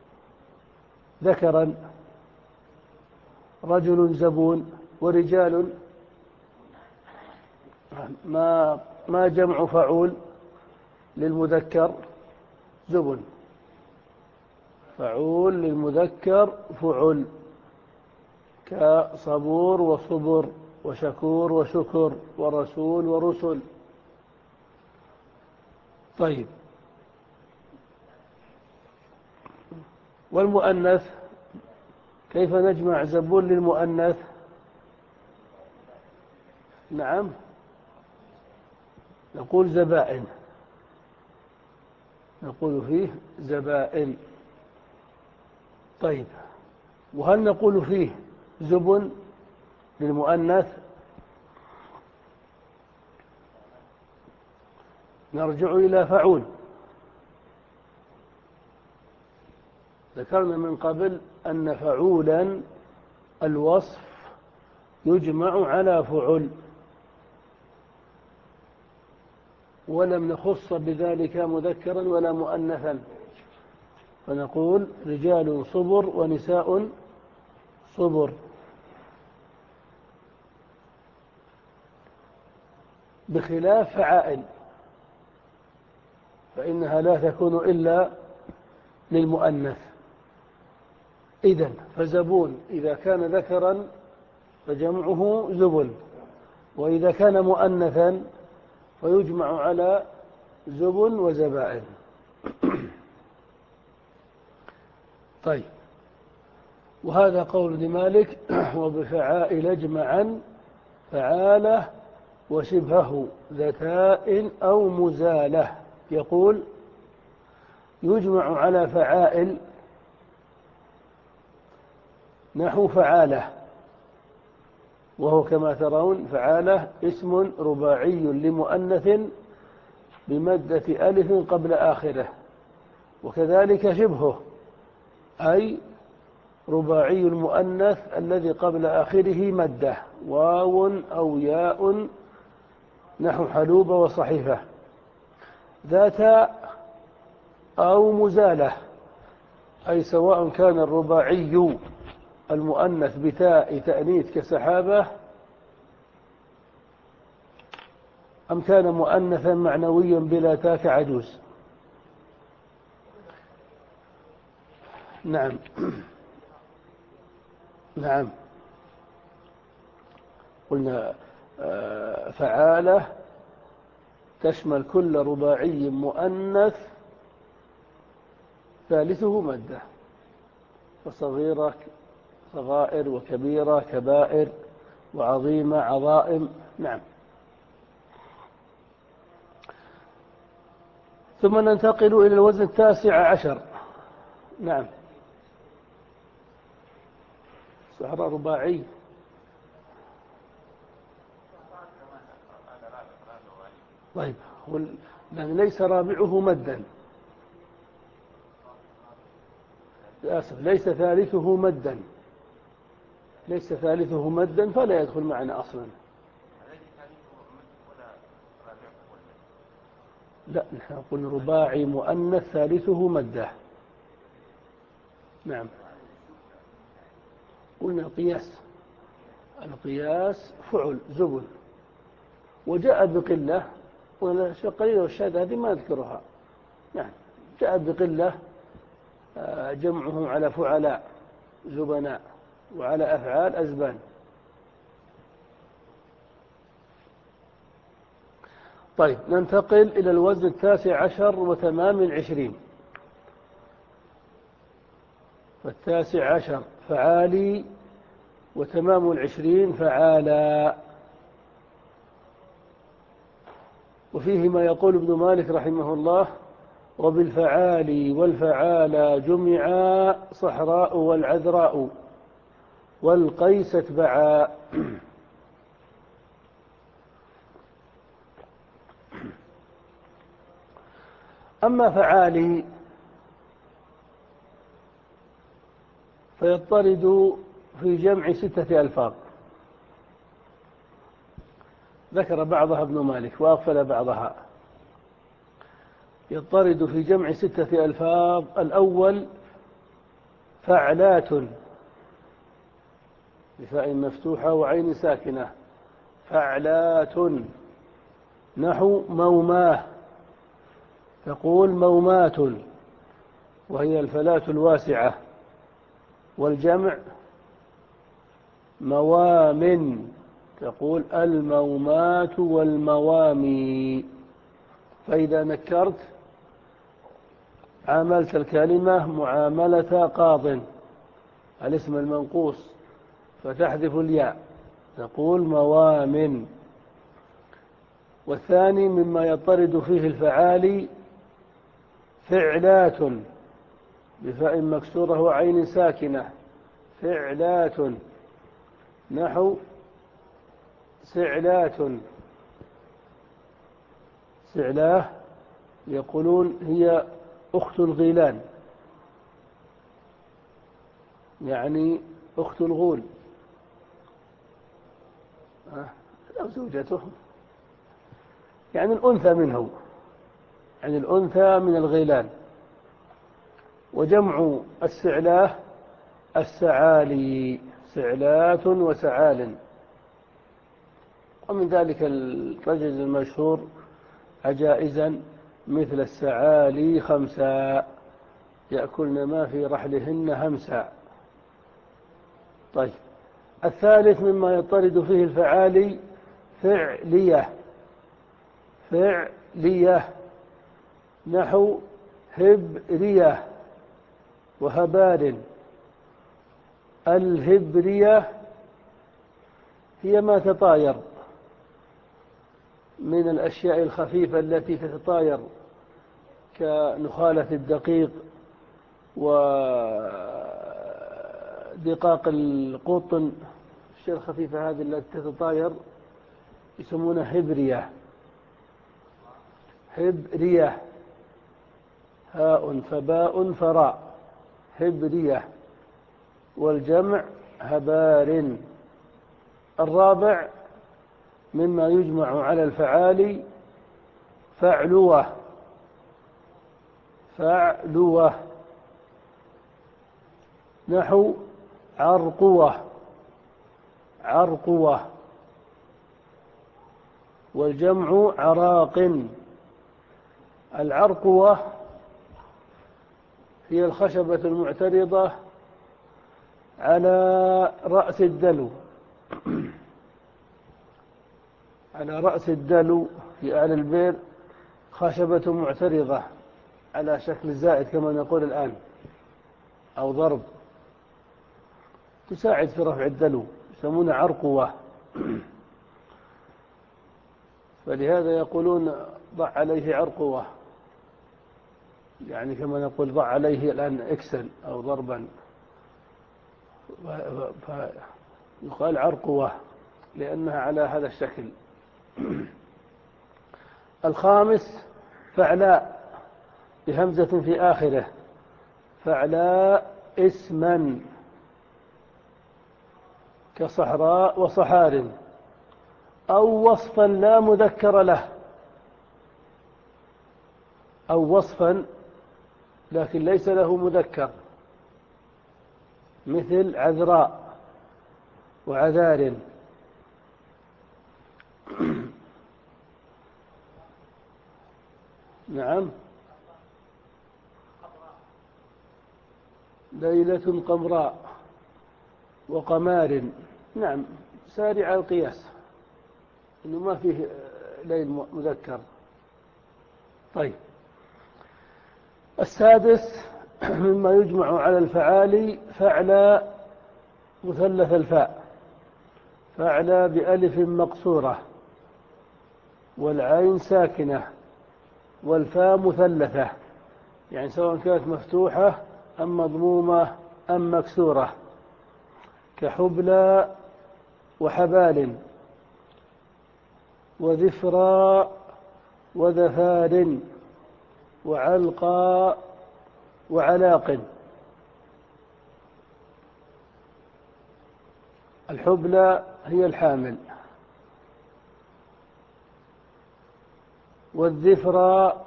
ذكرا رجل زبون، ورجال ما ما جمع فعول للمذكر؟ زبن. فعول للمذكر فعل، كصبور وصبر وشكور وشكر ورسول ورسل. طيب، والمؤنث كيف نجمع زبون للمؤنث؟ نعم، نقول زبائن، نقول فيه زبائن. طيب، وهل نقول فيه زبن للمؤنث؟ نرجع إلى فعول. ذكرنا من قبل أن فعولا الوصف يجمع على فعل، ولم نخص بذلك مذكرا ولا مؤنثا، فنقول رجال صبر ونساء صبر، بخلاف فعائل فإنها لا تكون إلا للمؤنث. إذن فزبون إذا كان ذكرا فجمعه زبن، وإذا كان مؤنثا فيجمع على زبن وزبائن. طيب، وهذا قول ابن مالك: وبفعائل اجمعا فعاله وشبهه ذتاء أو مزالة. يقول يجمع على فعائل نحو فعالة، وهو كما ترون فعالة اسم رباعي لمؤنث بمدة ألف قبل آخره، وكذلك شبهه أي رباعي المؤنث الذي قبل آخره مدة، واو أو ياء نحو حلوب وصحيفة. ذات أو مزالة أي سواء كان الرباعي المؤنث بتاء تأنيث كسحابة، أم كان مؤنثا معنويا بلا تاء كعجوز؟ نعم. نعم. قلنا فعالة تشمل كل رباعي مؤنث ثالثه مادة، فصغيرة صغائر، وكبيرة كبائر، وعظيمة عظائم. نعم. ثم ننتقل إلى الوزن التاسع عشر. نعم. صحراء رباعي. طيب، لأن ليس رابعه مدا، للأسف ليس ثالثه مدا، ليس ثالثه مدا فلا يدخل معنا أصلا. لا، نحن نقول رباعي مؤنث ثالثه مده. نعم. قلنا القياس، القياس فعل زبل، وجاء بقلة، والأشياء قليلة والشاذة هذه ما أذكرها. نعم. جاء بقلة جمعه على فعلاء زبناء، وعلى أفعال أزبان. طيب، ننتقل إلى الوزن التاسع عشر وتمام العشرين. والتاسع عشر فعالي، وتمام العشرين فعالا. وفيه ما يقول ابن مالك رحمه الله: وبالفعال والفعالى جمعا صحراء والعذراء والقيس اتبعا. أما فعالي فيضطرد في جمع ستة ألفاظ، ذكر بعضها ابن مالك وأغفل بعضها. يضطرد في جمع ستة ألفاظ: الأول فعلات بفاء مفتوحة وعين ساكنة، فعلات. نحو موماه، تقول مومات، وهي الفلاة الواسعة. والجمع موام، تقول المومات والموامي. فإذا نكرت عاملت الكلمة معاملة قاض، الاسم المنقوص، فتحذف الياء، تقول موام. والثاني مما يضطرد فيه الفعالي فعلات بفاء مكسورة وعين ساكنة، فعلات. نحو سعلات، سعلاه يقولون هي أخت الغيلان، يعني أخت الغول أو زوجته، يعني الأنثى منه، يعني الأنثى من الغيلان. وجمع السعلاه السعالي، سعلات وسعال. ومن ذلك الرجل المشهور عجائزا مثل السعالي خمسا، يأكلن ما في رحلهن همسا. طيب، الثالث مما يضطرد فيه الفعالي فعلية، فعلية. نحو هبرية وهبار. الهبرية هي ما تطاير من الأشياء الخفيفة التي تتطاير كنخالة الدقيق ودقاق القطن، الأشياء الخفيفة هذه التي تتطاير يسمونها هبرية. هبرية، هاء فباء فراء، هبرية. والجمع هبار. الرابع مما يجمع على الفعال فعلوة، فعلوة. نحو عرقوة، عرقوة. والجمع عراق. العرقوة هي الخشبة المعترضة على رأس الدلو على رأس الدلو في أعلى البئر خشبة معترضة على شكل زائد كما نقول الآن أو ضرب تساعد في رفع الدلو، يسمونها عرقوة. فلهذا يقولون ضع عليه عرقوة، يعني كما نقول ضع عليه الآن إكسا أو ضربا، فيقال عرقوة لأنها على هذا الشكل. الخامس فعلاء بهمزة في آخره، فعلاء اسما كصحراء وصحار، أو وصفا لا مذكر له، أو وصفا لكن ليس له مذكر، مثل عذراء وعذار. نعم، ليلة قمراء وقمار. نعم، سارع القياس إنه ما فيه ليل مذكر. طيب، السادس مما يجمع على الفعال فعلى مثلث الفاء، فعلى بألف مقصورة والعين ساكنة والفاء مثلثة، يعني سواء كانت مفتوحة أم مضمومة أم مكسورة، كحبلى وحبال وذفرى وذفار وعلقى وعلاق. الحبلى هي الحامل، والذفرى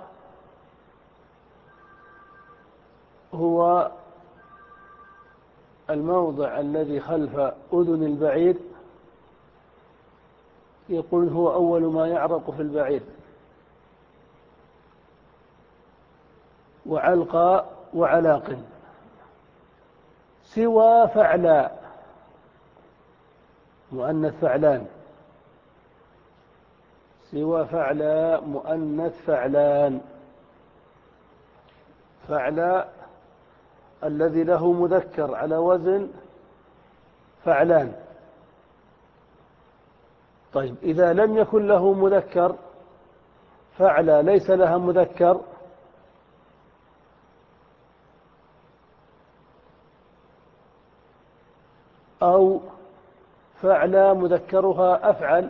هو الموضع الذي خلف أذن البعير، يقول هو أول ما يعرق في البعير. وعلقى وعلاق. سوى فعلا مؤنث فعلان، سوى فعلا مؤنث فعلان. فعلا الذي له مذكر على وزن فعلان. طيب، إذا لم يكن له مذكر، فعلا ليس لها مذكر، أو فعلا مذكرها أفعل،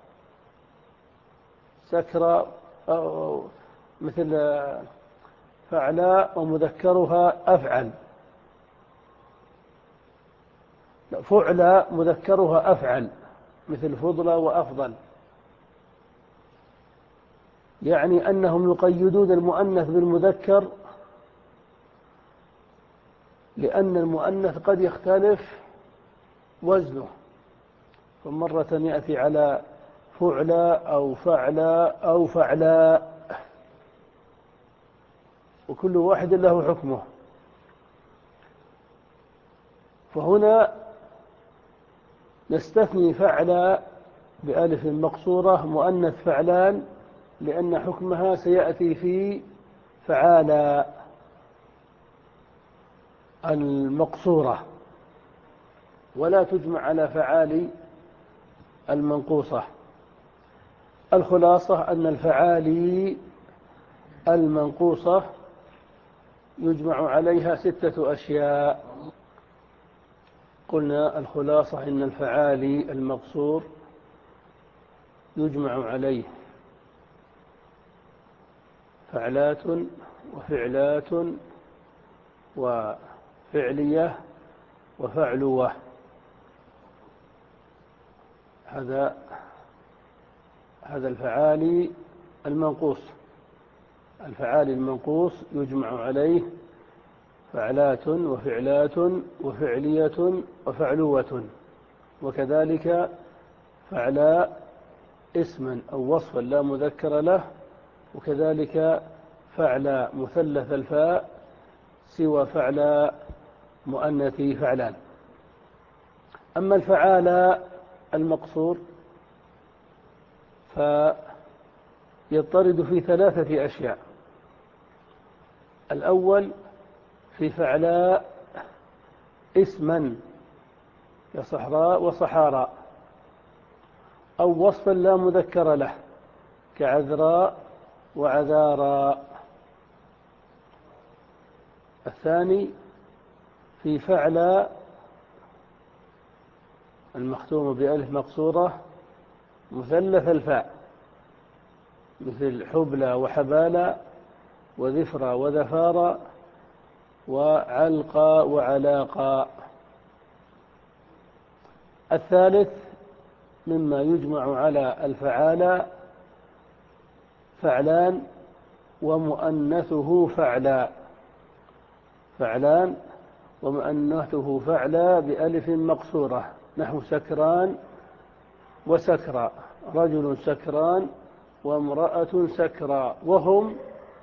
سكرى، أو مثل فعلا ومذكرها أفعل، فعلا مذكرها أفعل، مثل فضلى وأفضل. يعني أنهم يقيدون المؤنث بالمذكر، لأن المؤنث قد يختلف وزنه، فمرة يأتي على فعلا أو فعلا أو فعلا، وكل واحد له حكمه. فهنا نستثني فعلا بألف مقصورة مؤنث فعلان، لأن حكمها سيأتي في فعالا المقصورة، ولا تجمع على فعال المنقوصة. الخلاصة أن الفعالي المنقوصة يجمع عليها ستة أشياء. قلنا الخلاصة إن الفعالي المقصور يجمع عليه فعلات وفعلات وفعلية وفعلوة. هذا هذا الفعالي المنقوص. الفعالي المنقوص يجمع عليه فعلات وفعلات وفعلية وفعلوة، وكذلك فعلاء اسما أو وصفا لا مذكر له، وكذلك فعل مثلث الفاء سوى فعل مؤنث فعلان. أما الفعال المقصور فيضطرد في ثلاثة أشياء. الأول في فعلاء اسما كصحراء وصحارى، أو وصفا لا مذكر له كعذراء وعذارى. الثاني في فعل المختوم بألف مقصورة مثلث الفاء مثل حبلى وحبالى وذفرى وذفارى وعلقى وعلاقى. الثالث مما يجمع على الفعالى فعلان ومؤنثه فعلا، فعلان ومؤنثه فعلا بألف مقصورة، نحو سكران وسكرى، رجل سكران وامرأة سكرى، وهم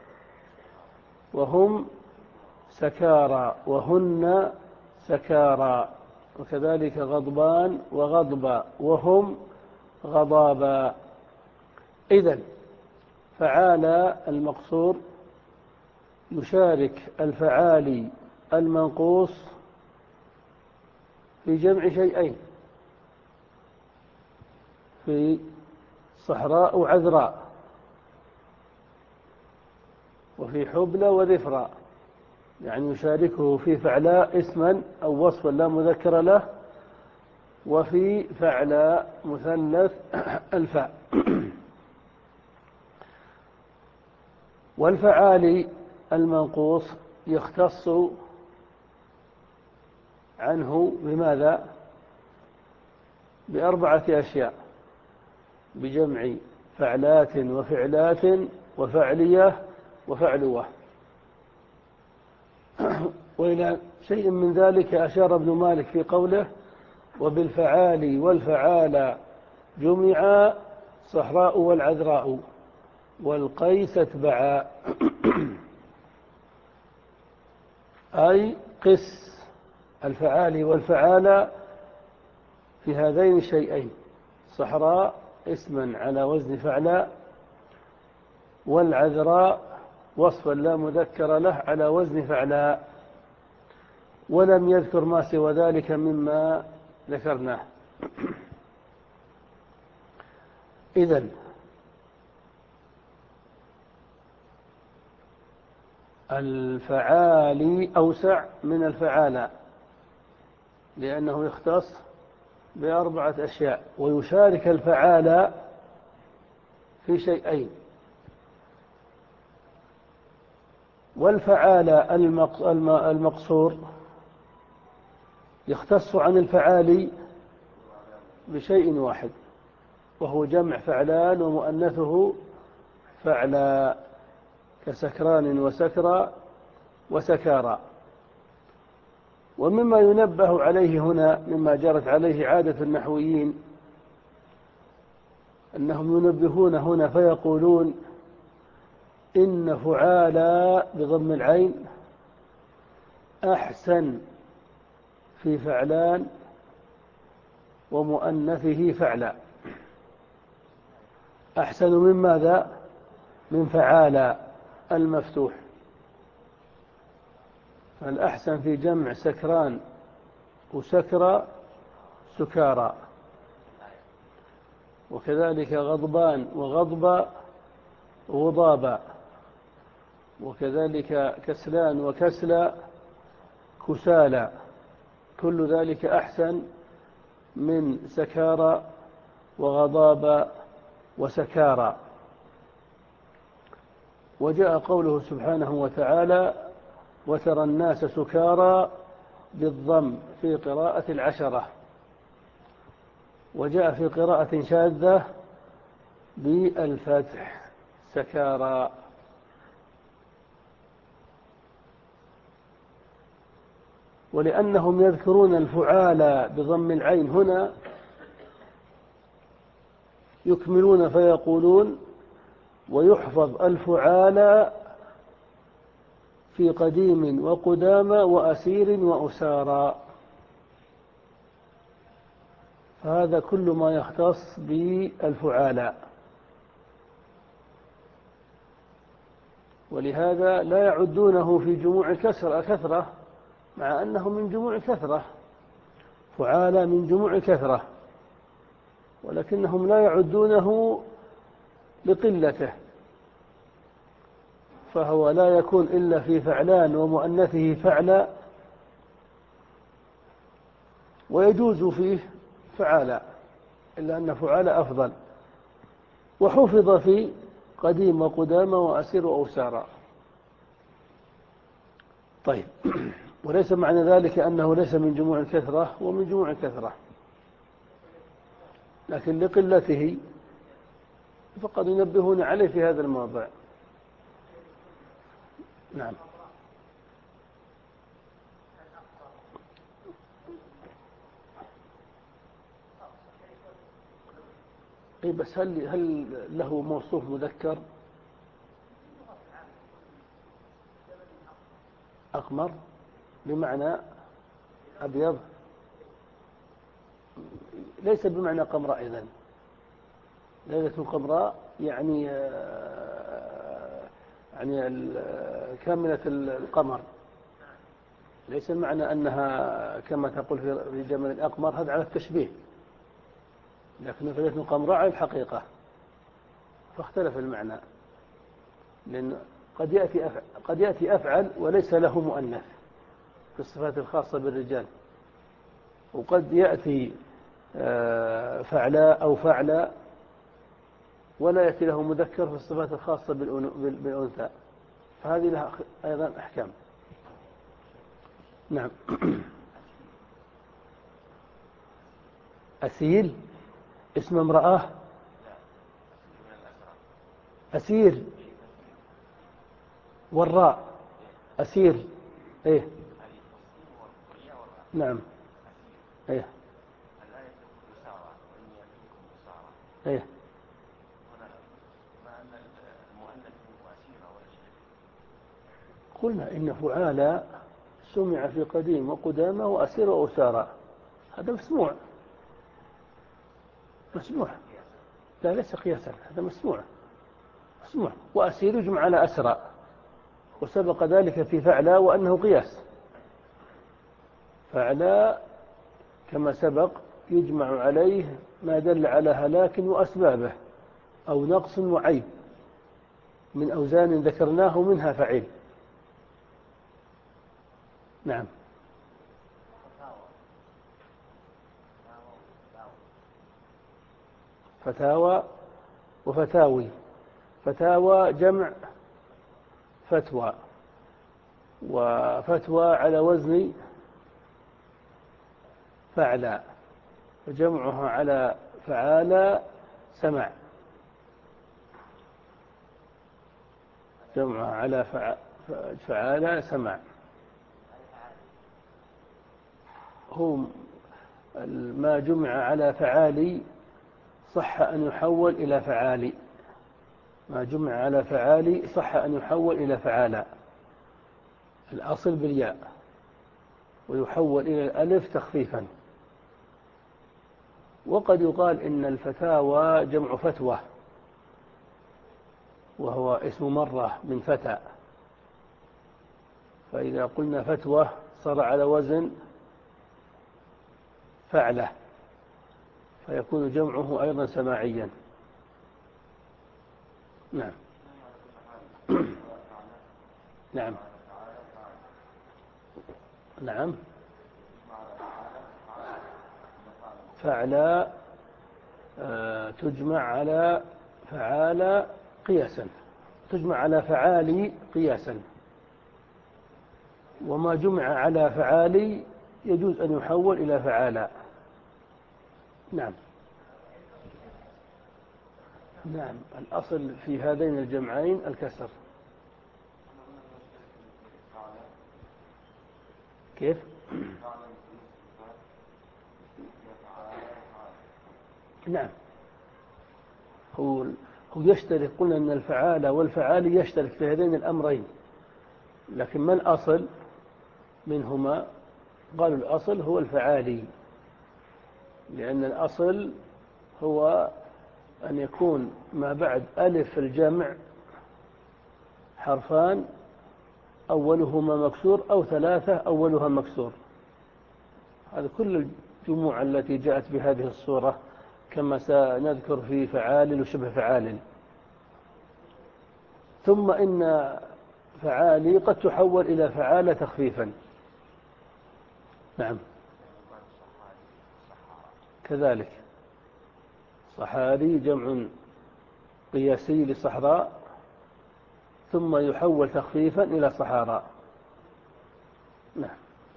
وهم سكارى وهن سكارى. وكذلك غضبان وغضبا وهم غضابا. إذن فعال المقصور يشارك الفعالي المنقوص في جمع شيئين، في صحراء وعذراء، وفي حبلى وذفرى، يعني يشاركه في فعلاء اسما أو وصفا لا مذكر له، وفي فعلاء مثلث الفاء. والفعالي المنقوص يختص عنه بماذا؟ بأربعة أشياء: بجمع فعلات وفعلات وفعلية وفعلوة. وإلى شيء من ذلك أشار ابن مالك في قوله: وبالفعال والفعال جمع صحراء والعذراء والقيس اتبعا. أي قس الفعال والفعال في هذين الشيئين: صحراء اسما على وزن فعلاء، والعذراء وصفا لا مذكر له على وزن فعلاء. ولم يذكر ما سوى ذلك مما ذكرناه. إذن الفعالي أوسع من الفعالى، لأنه يختص بأربعة أشياء، ويشارك الفعالى في شيئين: والفعالى المقصور يختص عن الفعالي بشيء واحد، وهو جمع فعلان ومؤنثه فعلا، كسكران وسكرى وسكارى. ومما ينبه عليه هنا مما جرت عليه عادة النحويين أنهم ينبهون هنا فيقولون: إن فعالا بضم العين أحسن في فعلان ومؤنثه فعلا. أحسن من ماذا؟ من فعالا المفتوح. فالأحسن في جمع سكران وسكرى سكارى، وكذلك غضبان وغضبا غضابا، وكذلك كسلان وكسلا كسالا. كل ذلك أحسن من سكارى وغضابا وسكارى. وجاء قوله سبحانه وتعالى: وترى الناس سكارى بالضم في قراءة العشرة، وجاء في قراءة شاذة بالفتح سكارى. ولأنهم يذكرون الفعال بضم العين هنا يكملون فيقولون. ويحفظ الفعالى في قديم وقدامى وأسير وأسارى. فهذا كل ما يختص بالفعالى، ولهذا لا يعدونه في جموع كسرة كثرة، مع أنه من جموع كثرة. فعالى من جموع كثرة، ولكنهم لا يعدونه لقلته، فهو لا يكون إلا في فعلان ومؤنثه فعلا، ويجوز فيه فعالى، إلا أن فعالى أفضل. وحفظ في قديم وقدامى وأسير وأسارى. طيب، وليس معنى ذلك أنه ليس من جموع الكثرة، ومن جموع الكثرة، لكن لقلته فقد ينبهون عليه في هذا الموضع. نعم. إيه بس هل هل له موصوف مذكر؟ أقمر بمعنى أبيض، ليس بمعنى قمراء. إذن ليلة قمراء يعني يعني كاملة القمر، ليس المعنى أنها كما تقول في جمل الأقمر، هذا على التشبيه، لكن ليلة قمراء على الحقيقة، فاختلف المعنى. لأن قد يأتي قد يأتي أفعل وليس له مؤنث في الصفات الخاصة بالرجال، وقد يأتي فعلاء أو فعلاء ولا يأتي له مذكر في الصفات الخاصة بالأنثى، فهذه لها أيضا أحكام. نعم. أسيل اسم امرأة. أسير والراء أسير. إيه نعم. إيه إيه قلنا إن فعالى سمع في قديم وقدامى وأسير وأسارى، هذا مسموع مسموع لا ليس قياسا، هذا مسموع مسموع. وأسير يجمع على أسرى، وسبق ذلك في فعلى وأنه قياس. فعلى كما سبق يجمع عليه ما دل على هلاك وأسبابه أو نقص وعيب من أوزان ذكرناه منها فعيل. نعم. فتاوى وفتاوي. فتاوى جمع فتوى، وفتوى على وزن فعلى، وجمعها على فعالى سمع، جمعها على فعالى سمع. هم ما جمع على فعالي صح أن يحول إلى فعالي، ما جمع على فعالي صح أن يحول إلى فعالى، الأصل بالياء ويحول إلى الألف تخفيفا. وقد يقال إن الفتاوى جمع فتوى، وهو اسم مرة من فتى، فإذا قلنا فتوى صار على وزن فعلة، فيكون جمعه أيضا سماعيا. نعم. نعم. نعم. فعلى آه تجمع على فعالى قياسا، تجمع على فعالي قياسا، وما جمع على فعالي يجوز أن يحول إلى فعالى. نعم. نعم. الأصل في هذين الجمعين الكسر. كيف؟ نعم. هو هو يشترك، قلنا أن الفعال والفعال يشترك في هذين الأمرين، لكن ما الأصل منهما؟ قالوا الأصل هو الفعالي، لأن الأصل هو أن يكون ما بعد ألف الجمع حرفان أولهما مكسور أو ثلاثة أولها مكسور. هذا كل الجموع التي جاءت بهذه الصورة كما سنذكر في فعال وشبه فعال. ثم إن فعالي قد تحول إلى فعال تخفيفا. نعم كذلك صحاري جمع قياسي لصحراء، ثم يحول تخفيفا إلى صحراء. نعم.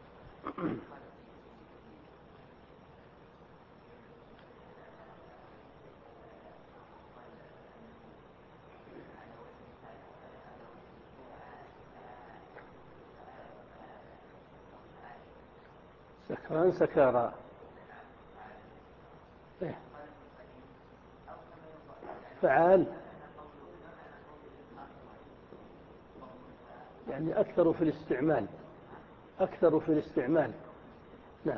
سكران سكارى. إيه؟ فعال يعني أكثر في الاستعمال، أكثر في الاستعمال. نعم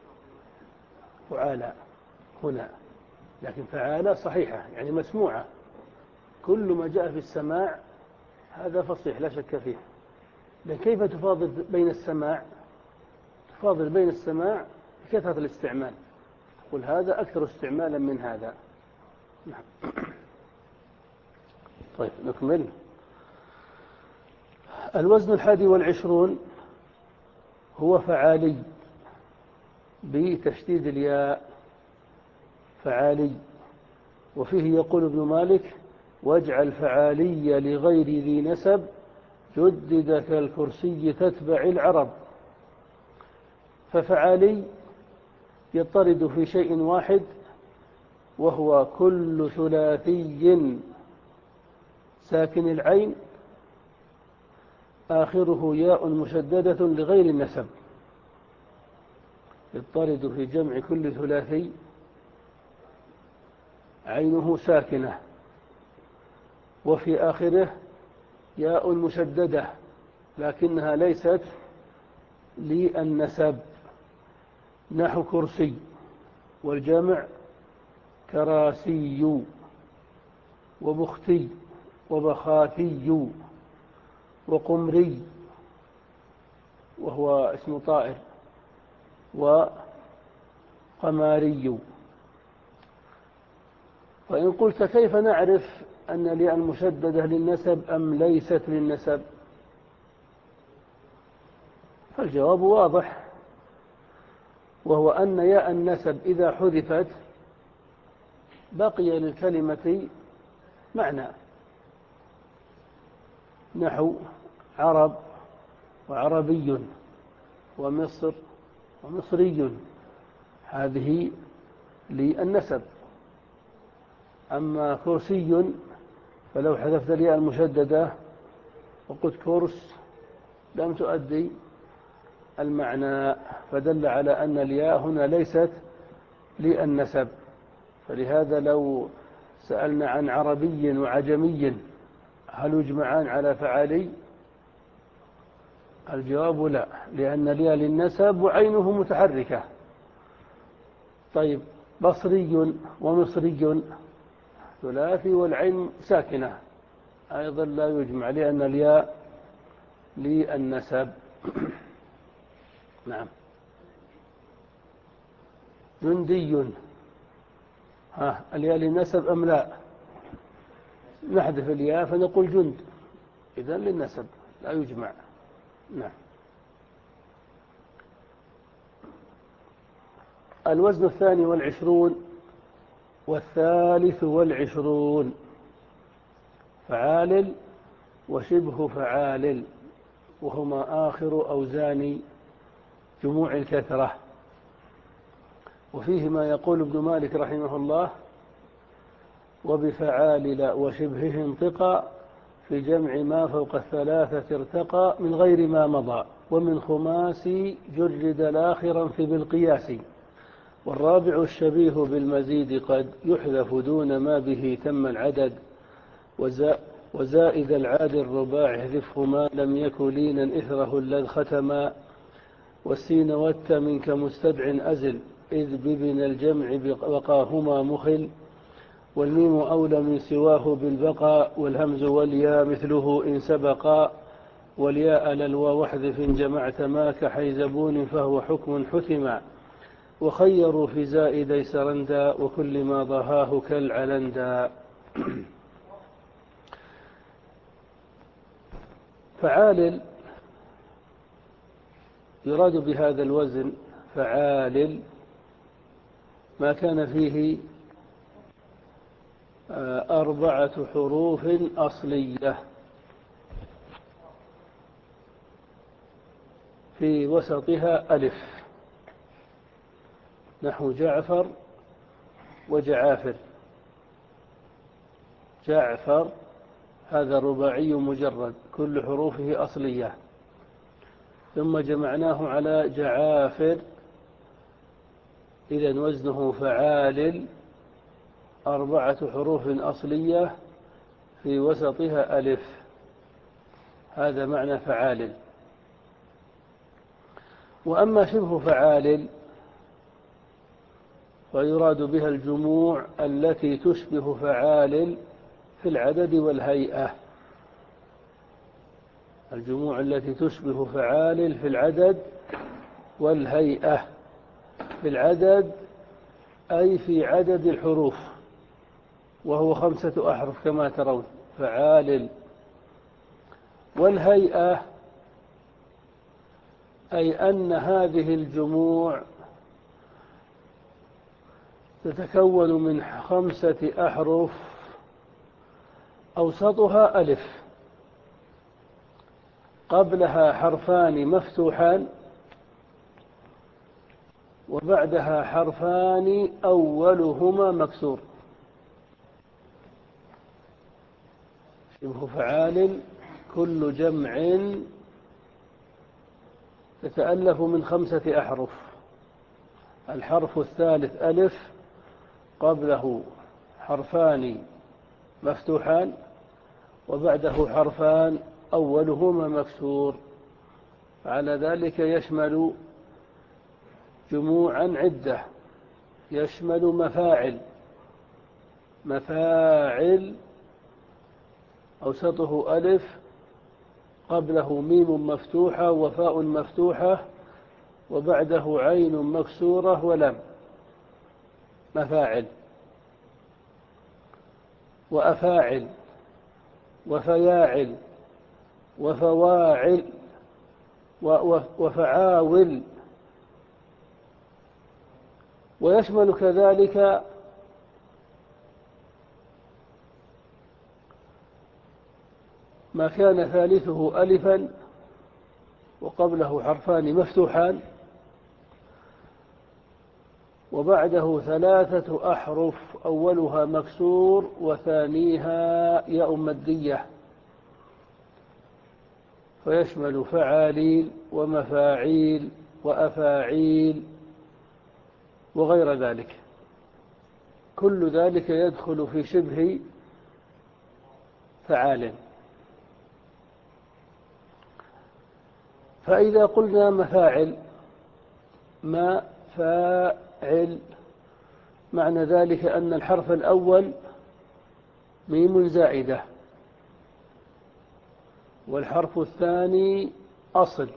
فعالة هنا، لكن فعالة صحيحة يعني مسموعة، كل ما جاء في السماع هذا فصيح لا شك فيه. لكن كيف تفاضل بين السماع؟ تفاضل بين السماع بكثرة الاستعمال، قل هذا أكثر استعمالا من هذا. نعم. طيب نكمل. الوزن الحادي والعشرون هو فعالي بتشديد الياء، فعالي. وفيه يقول ابن مالك: واجعل فعالي لغير ذي نسب جدد كالكرسي تتبع العرب. ففعالي يضطرد في شيء واحد، وهو كل ثلاثي ساكن العين آخره ياء مشددة لغير النسب. يضطرد في جمع كل ثلاثي عينه ساكنة وفي آخره ياء مشددة لكنها ليست للنسب، نحو كرسي، والجمع كراسي وبختي وبخاتي وقمري وهو اسم طائر وقماري. فإن قلت كيف نعرف أن الياء المشددة للنسب أم ليست للنسب؟ فالجواب واضح، وهو أن ياء النسب إذا حذفت بقي للكلمة معنى، نحو عرب وعربي ومصر ومصري، هذه للنسب. أما كرسي فلو حذفت الياء المشددة وقلت كرس لم تؤدي المعنى، فدل على أن الياء هنا ليست للنسب. فلهذا لو سألنا عن عربي وعجمي هل يجمعان على فعالي؟ الجواب لا، لأن الياء للنسب وعينه متحركة. طيب بصري ومصري ثلاثي والعين ساكنة، أيضا لا يجمع لأن الياء للنسب. نعم. جندي، ها الياء للنسب أم لا؟ نحذف الياء فنقول جند، إذن للنسب لا يجمع. نعم. الوزن الثاني والعشرون والثالث والعشرون فعال وشبه فعال، وهما آخر أوزان جموع الكثرة. وفيه ما يقول ابن مالك رحمه الله: وبفعال لا وشبهه انطقى في جمع ما فوق الثلاثة ارتقى من غير ما مضى، ومن خماسي جرد الآخرا في بالقياس. والرابع الشبيه بالمزيد قد يحذف دون ما به تم العدد، وزائد العاد الرباع احذفه ما لم يكن لينا إثره الذ ختما، والسين والت منك مستدع أزل إذ ببن الجمع بقاهما مخل، والميم أولى من سواه بالبقاء، والهمز والياء مثله إن سبقا، والياء للواو واحذف جمعت ما كحيزبون فهو حكم حثما، وخيروا في زائدي سرندا وكل ما ضهاه كالعلندا. فعالل يراد بهذا الوزن فعالل ما كان فيه أربعة حروف أصلية في وسطها ألف، نحو جعفر وجعافر. جعفر هذا رباعي مجرد كل حروفه أصلية، ثم جمعناه على جعافر، إذن وزنه فعالل أربعة حروف أصلية في وسطها ألف، هذا معنى فعالل. وأما شبه فعالل فيراد بها الجموع التي تشبه فعالل في العدد والهيئة. الجموع التي تشبه فعالل في العدد والهيئة. في العدد أي في عدد الحروف، وهو خمسة أحرف كما ترون فعالل. والهيئة أي أن هذه الجموع تتكون من خمسة أحرف أوسطها ألف، قبلها حرفان مفتوحان وبعدها حرفان أولهما مكسور. شبه فعال كل جمع تتألف من خمسة أحرف، الحرف الثالث ألف، قبله حرفان مفتوحان وبعده حرفان أولهما مكسور. على ذلك يشمل جموعا عدة، يشمل مفاعل. مفاعل أوسطه ألف، قبله ميم مفتوحة وفاء مفتوحة وبعده عين مكسورة ولم، مفاعل. وأفاعل وفياعل وفواعل وفعاول. ويشمل كذلك ما كان ثالثه ألفا وقبله حرفان مفتوحان وبعده ثلاثة أحرف أولها مكسور وثانيها ياء مدية، فيشمل فعاليل ومفاعيل وأفاعيل وغير ذلك. كل ذلك يدخل في شبه فعال. فإذا قلنا مفاعل، ما فاعل، معنى ذلك أن الحرف الأول ميم زائدة، والحرف الثاني أصل،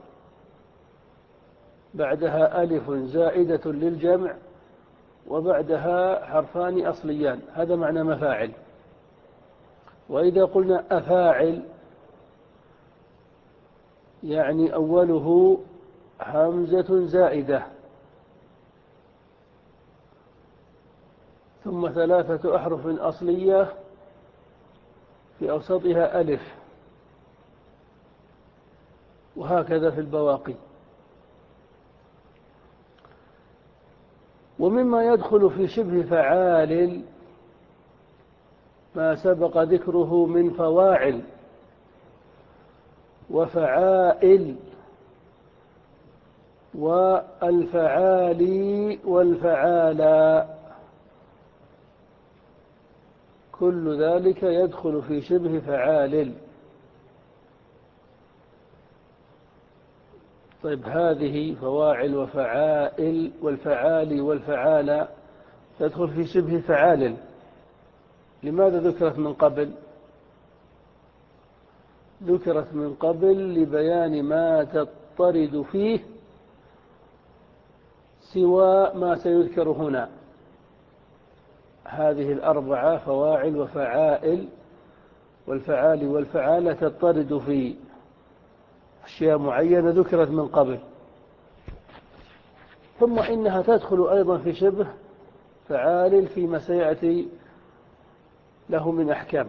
بعدها ألف زائدة للجمع وبعدها حرفان أصليان، هذا معنى مفاعل. وإذا قلنا أفاعل يعني أوله همزة زائدة ثم ثلاثة أحرف أصلية في أوسطها ألف، وهكذا في البواقي. ومما يدخل في شبه فعال ما سبق ذكره من فواعل وفعائل والفعالي والفعالى، كل ذلك يدخل في شبه فعال. طيب هذه فواعل وفعائل والفعالي والفعالى تدخل في شبه فعال، لماذا ذكرت من قبل؟ ذكرت من قبل لبيان ما تضطرد فيه سوى ما سيذكر هنا. هذه الأربعة فواعل وفعائل والفعال والفعالة تضطرد في أشياء معينة ذكرت من قبل، ثم إنها تدخل أيضا في شبه فعال فيما سيأتي له من أحكام.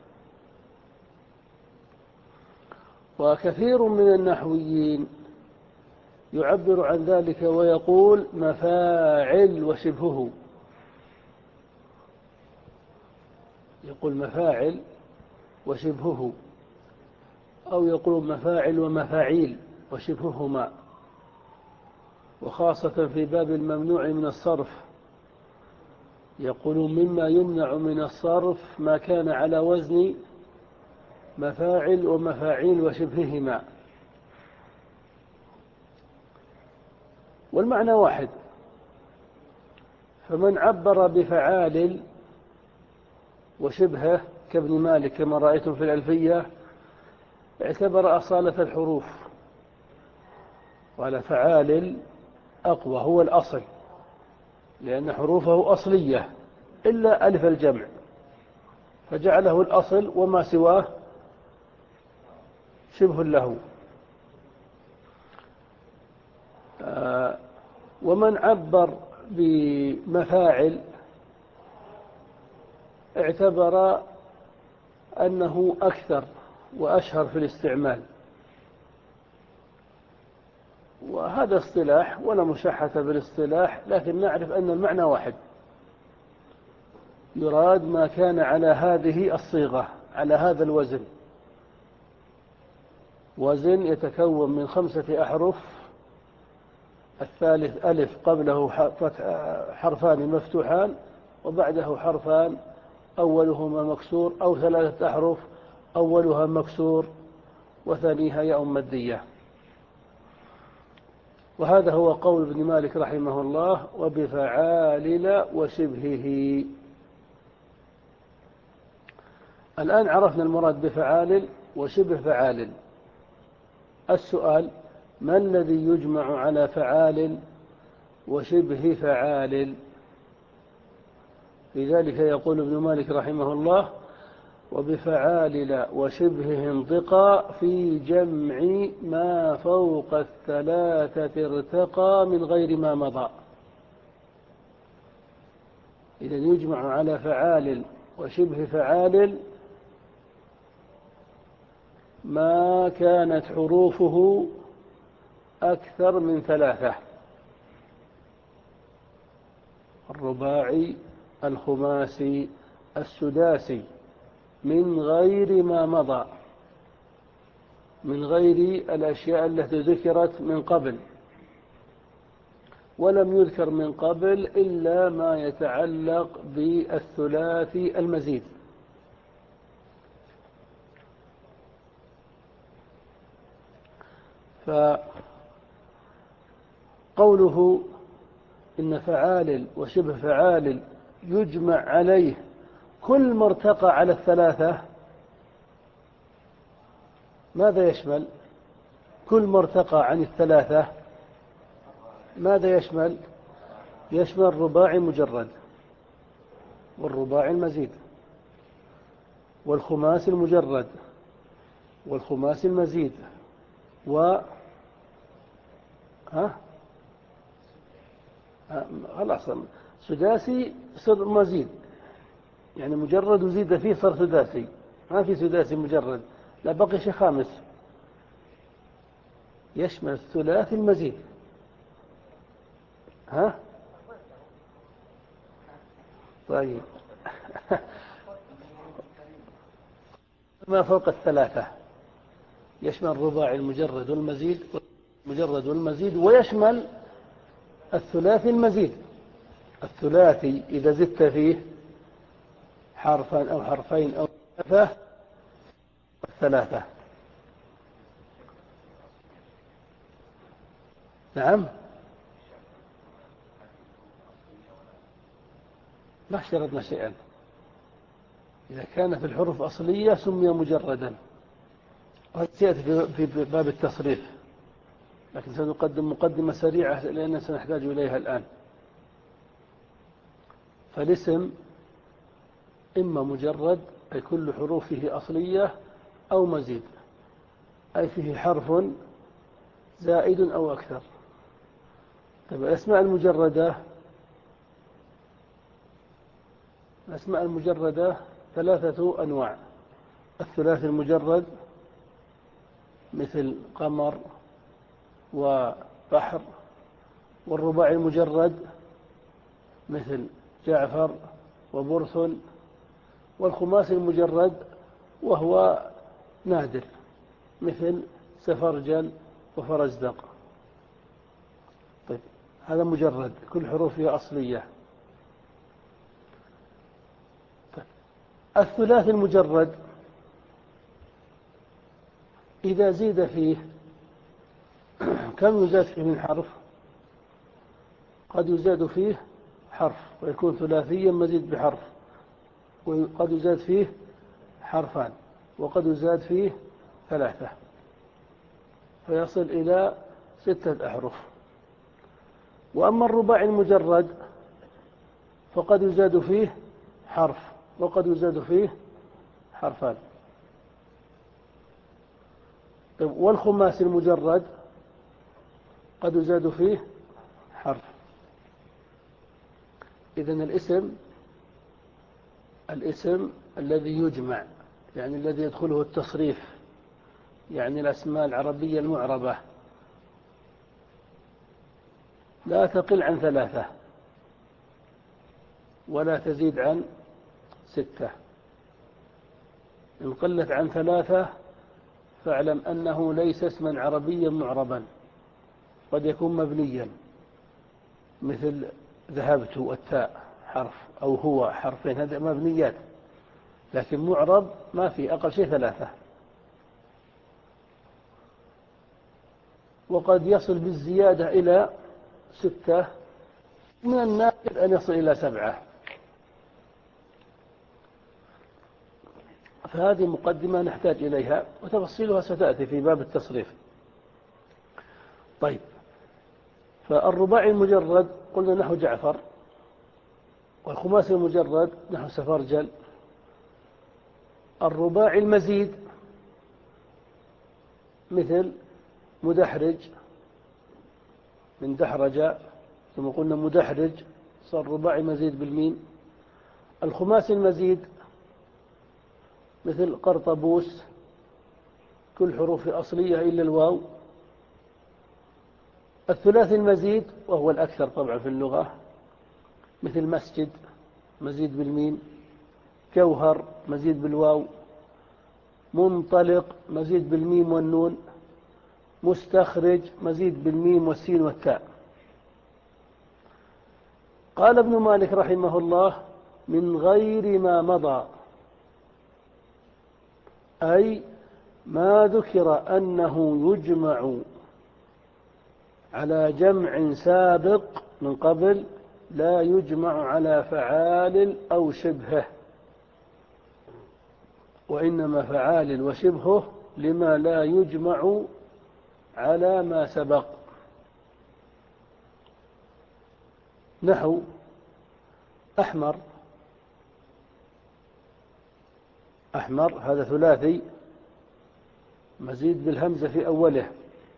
وكثير من النحويين يعبر عن ذلك ويقول مفاعل وشبهه، يقول مفاعل وشبهه، أو يقول مفاعل ومفاعيل وشبههما. وخاصة في باب الممنوع من الصرف يقولون مما يمنع من الصرف ما كان على وزن مفاعل ومفاعيل وشبههما، والمعنى واحد. فمن عبر بفعال وشبهه كابن مالك كما رأيتم في الألفية اعتبر أصالة الحروف، وعلى فعال أقوى هو الأصل لأن حروفه أصلية إلا ألف الجمع، فجعله الأصل وما سواه شبه له. آه ومن عبر بمفاعل اعتبر أنه أكثر وأشهر في الاستعمال، وهذا اصطلاح ولا مشاحة بالاصطلاح، لكن نعرف أن المعنى واحد، يراد ما كان على هذه الصيغة على هذا الوزن، وزن يتكون من خمسة أحرف، الثالث ألف قبله حرفان مفتوحان وبعده حرفان أولهما مكسور، أو ثلاثة أحرف أولها مكسور وثانيها ياء مادية. وهذا هو قول ابن مالك رحمه الله وبفعالل وشبهه. الآن عرفنا المراد بفعالل وشبه فعالل. السؤال: ما الذي يجمع على فعال وشبه فعال؟ لذلك يقول ابن مالك رحمه الله وبفعالل وشبه انطقى في جمع ما فوق الثلاثة ارتقى من غير ما مضى. إذا يجمع على فعال وشبه فعال ما كانت حروفه أكثر من ثلاثة: الرباعي، الخماسي، السداسي، من غير ما مضى، من غير الأشياء التي ذكرت من قبل. ولم يذكر من قبل إلا ما يتعلق بالثلاثي المزيد. فقوله إن فعال وشبه فعال يجمع عليه كل ما ارتقى على الثلاثة، ماذا يشمل؟ كل ما ارتقى عن الثلاثة ماذا يشمل؟ يشمل رباعي مجرد، والرباعي المزيد، والخماسي المجرد، والخماسي المزيد، و ها خلاص سداسي صار مزيد، يعني مجرد وزيد فيه صار سداسي، ما في سداسي مجرد، لا بقي شيء خامس يشمل الثلاثي المزيد. ها طيب ما فوق الثلاثة يشمل الرباعي المجرد والمزيد مجرد والمزيد، ويشمل الثلاثي المزيد. الثلاثي إذا زدت فيه حرفا أو حرفين أو ثلاثة ثلاثة. نعم، ما اشترطنا شيئا. إذا كانت الحروف أصلية سمي مجردا، وهذا سيأتي في باب التصريف، لكن سنقدم مقدمة سريعة لأننا سنحتاج إليها الآن. فالاسم إما مجرد أي كل حروفه أصلية، أو مزيد أي فيه حرف زائد أو أكثر. طيب الأسماء المجردة الأسماء المجردة ثلاثة أنواع: الثلاثي المجرد مثل قمر وبحر، والرباعي المجرد مثل جعفر وبرث، والخماسي المجرد وهو نادر مثل سفرجل وفرزدق. طيب هذا مجرد كل حروفه أصلية. طيب الثلاثي المجرد إذا زيد فيه كم يزاد فيه من حرف؟ قد يزاد فيه حرف ويكون ثلاثيا مزيد بحرف، وقد يزاد فيه حرفان، وقد يزاد فيه ثلاثة، فيصل إلى ستة أحرف. وأما الرباعي المجرد فقد يزاد فيه حرف وقد يزاد فيه حرفان. والخماسي المجرد قد يزاد فيه حرف. إذن الاسم الاسم الذي يجمع، يعني الذي يدخله التصريف، يعني الأسماء العربية المعربة، لا تقل عن ثلاثة ولا تزيد عن ستة. إن قلت عن ثلاثة فاعلم أنه ليس اسما عربيا معربا، قد يكون مبنيا مثل ذهبت والتاء حرف، أو هو حرفين، هذه مبنيات، لكن معرب ما في، أقل شيء ثلاثة. وقد يصل بالزيادة إلى ستة، من النادر أن يصل إلى سبعة. فهذه مقدمة نحتاج إليها، وتفصيلها ستأتي في باب التصريف. طيب، فالرباعي المجرد قلنا نحو جعفر، والخماسي المجرد نحو سفرجل. الرباعي المزيد مثل مدحرج من دحرج، ثم قلنا مدحرج، صار رباعي مزيد بالميم. الخماسي المزيد مثل قرطبوس، كل حروف أصلية إلا الواو. الثلاثي المزيد وهو الأكثر طبعا في اللغة مثل مسجد مزيد بالميم، جوهر مزيد بالواو، منطلق مزيد بالميم والنون، مستخرج مزيد بالميم والسين والتاء. قال ابن مالك رحمه الله: من غير ما مضى، أي ما ذكر أنه يجمع على جمع سابق من قبل، لا يجمع على فعال أو شبهه، وإنما فعال وشبهه لما لا يجمع على ما سبق. نحو أحمر، أحمر هذا ثلاثي مزيد بالهمزة في أوله،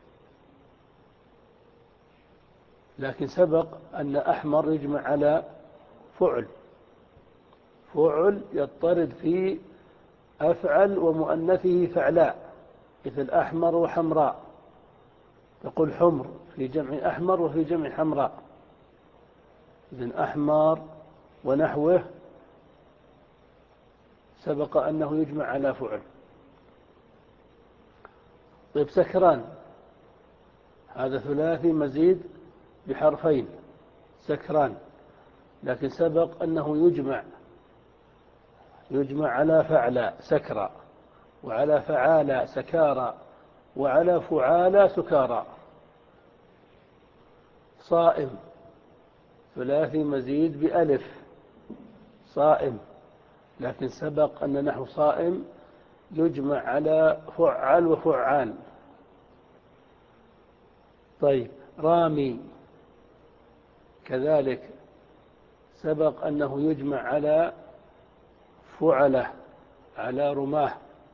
لكن سبق أن أحمر يجمع على فعل، فعل يضطرد في أفعل ومؤنثه فعلاء، مثل أحمر وحمراء، تقول حمر في جمع أحمر وفي جمع حمراء. إذن أحمر ونحوه سبق أنه يجمع على فعل. طيب سكران، هذا ثلاثي مزيد بحرفين سكران، لكن سبق أنه يجمع يجمع على فعل سكرى، وعلى فعال سكارى، وعلى فعال سكارى. صائم ثلاثي مزيد بألف صائم، لكن سبق أن نحو صائم يجمع على فعل وفعال. طيب رامي كذلك سبق أنه يجمع على فعلة على رماه.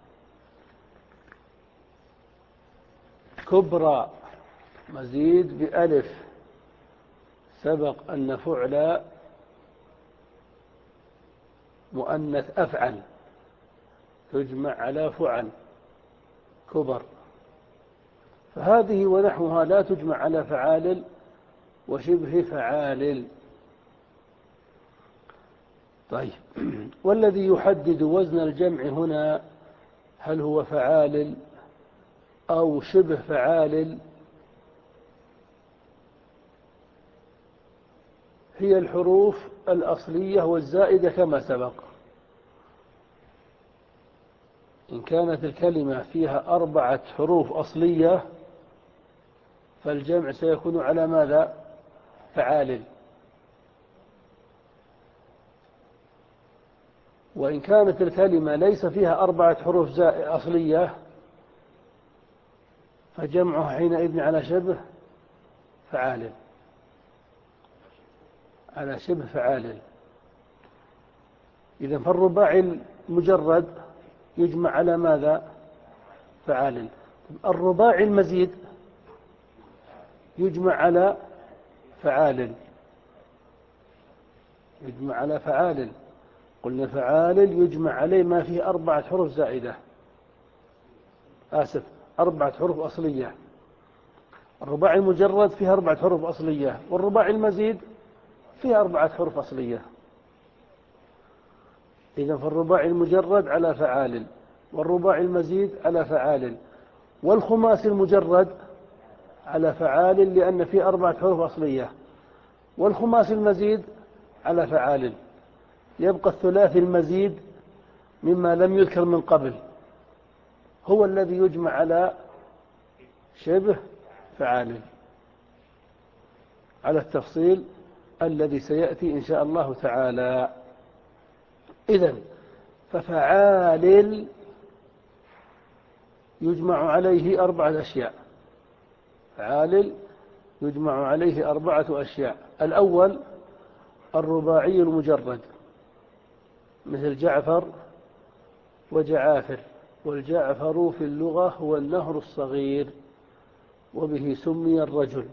كبرى مزيد بألف سبق أن فعل مؤنث أفعل تجمع على فعل كبر. فهذه ونحوها لا تجمع على فعال وشبه فعال. طيب والذي يحدد وزن الجمع هنا هل هو فعال أو شبه فعال؟ هي الحروف الأصلية والزائدة كما سبق. إن كانت الكلمة فيها أربعة حروف أصلية فالجمع سيكون على ماذا؟ فعال. وإن كانت الكلمة ليس فيها أربعة حروف أصلية فجمعها حينئذ على شبه فعال على شبه فعال. إذا فالرباعي المجرد يجمع على ماذا؟ فعال. الرباعي المزيد يجمع على فعال يجمع على فعال. قلنا فعال يجمع عليه ما فيه أربعة حروف زائدة، آسف أربعة حروف أصلية. الرباعي المجرد فيها أربعة حروف أصلية، والرباعي المزيد فيها أربعة حروف أصلية. إذن فالرباعي المجرد على فعال، والرباعي المزيد على فعال، والخماسي المجرد على فعال لأن فيه أربعة حروف أصلية، والخماسي المزيد على فعال. يبقى الثلاثي المزيد مما لم يذكر من قبل هو الذي يجمع على شبه فعال على التفصيل الذي سيأتي إن شاء الله تعالى. إذن ففعال يجمع عليه أربعة أشياء. فعال يجمع عليه أربعة أشياء. الأول الرباعي المجرد مثل جعفر وجعافر، والجعفر في اللغة هو النهر الصغير وبه سمي الرجل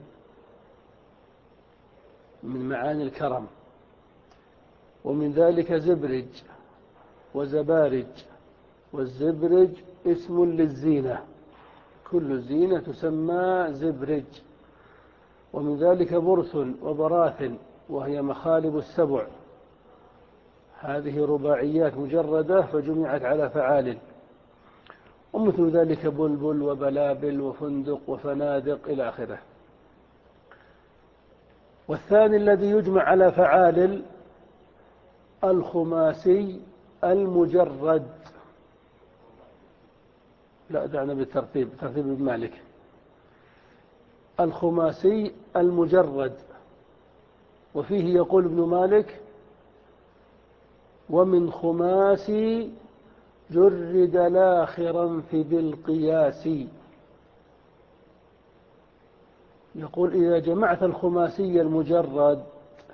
من معاني الكرم. ومن ذلك زبرج وزبارج، والزبرج اسم للزينة، كل الزينة تسمى زبرج. ومن ذلك برث وبراث وهي مخالب السبع، هذه رباعيات مجردة فجمعت على فعال. ومثل ذلك بلبل وبلابل وفندق وفنادق إلى آخره. والثاني الذي يجمع على فعال الخماسي المجرد. لا دعنا بالترتيب، ترتيب ابن مالك. الخماسي المجرد، وفيه يقول ابن مالك ومن خماسي جرد لاخرا في بالقياس. يقول إذا جمعت الخماسي المجرد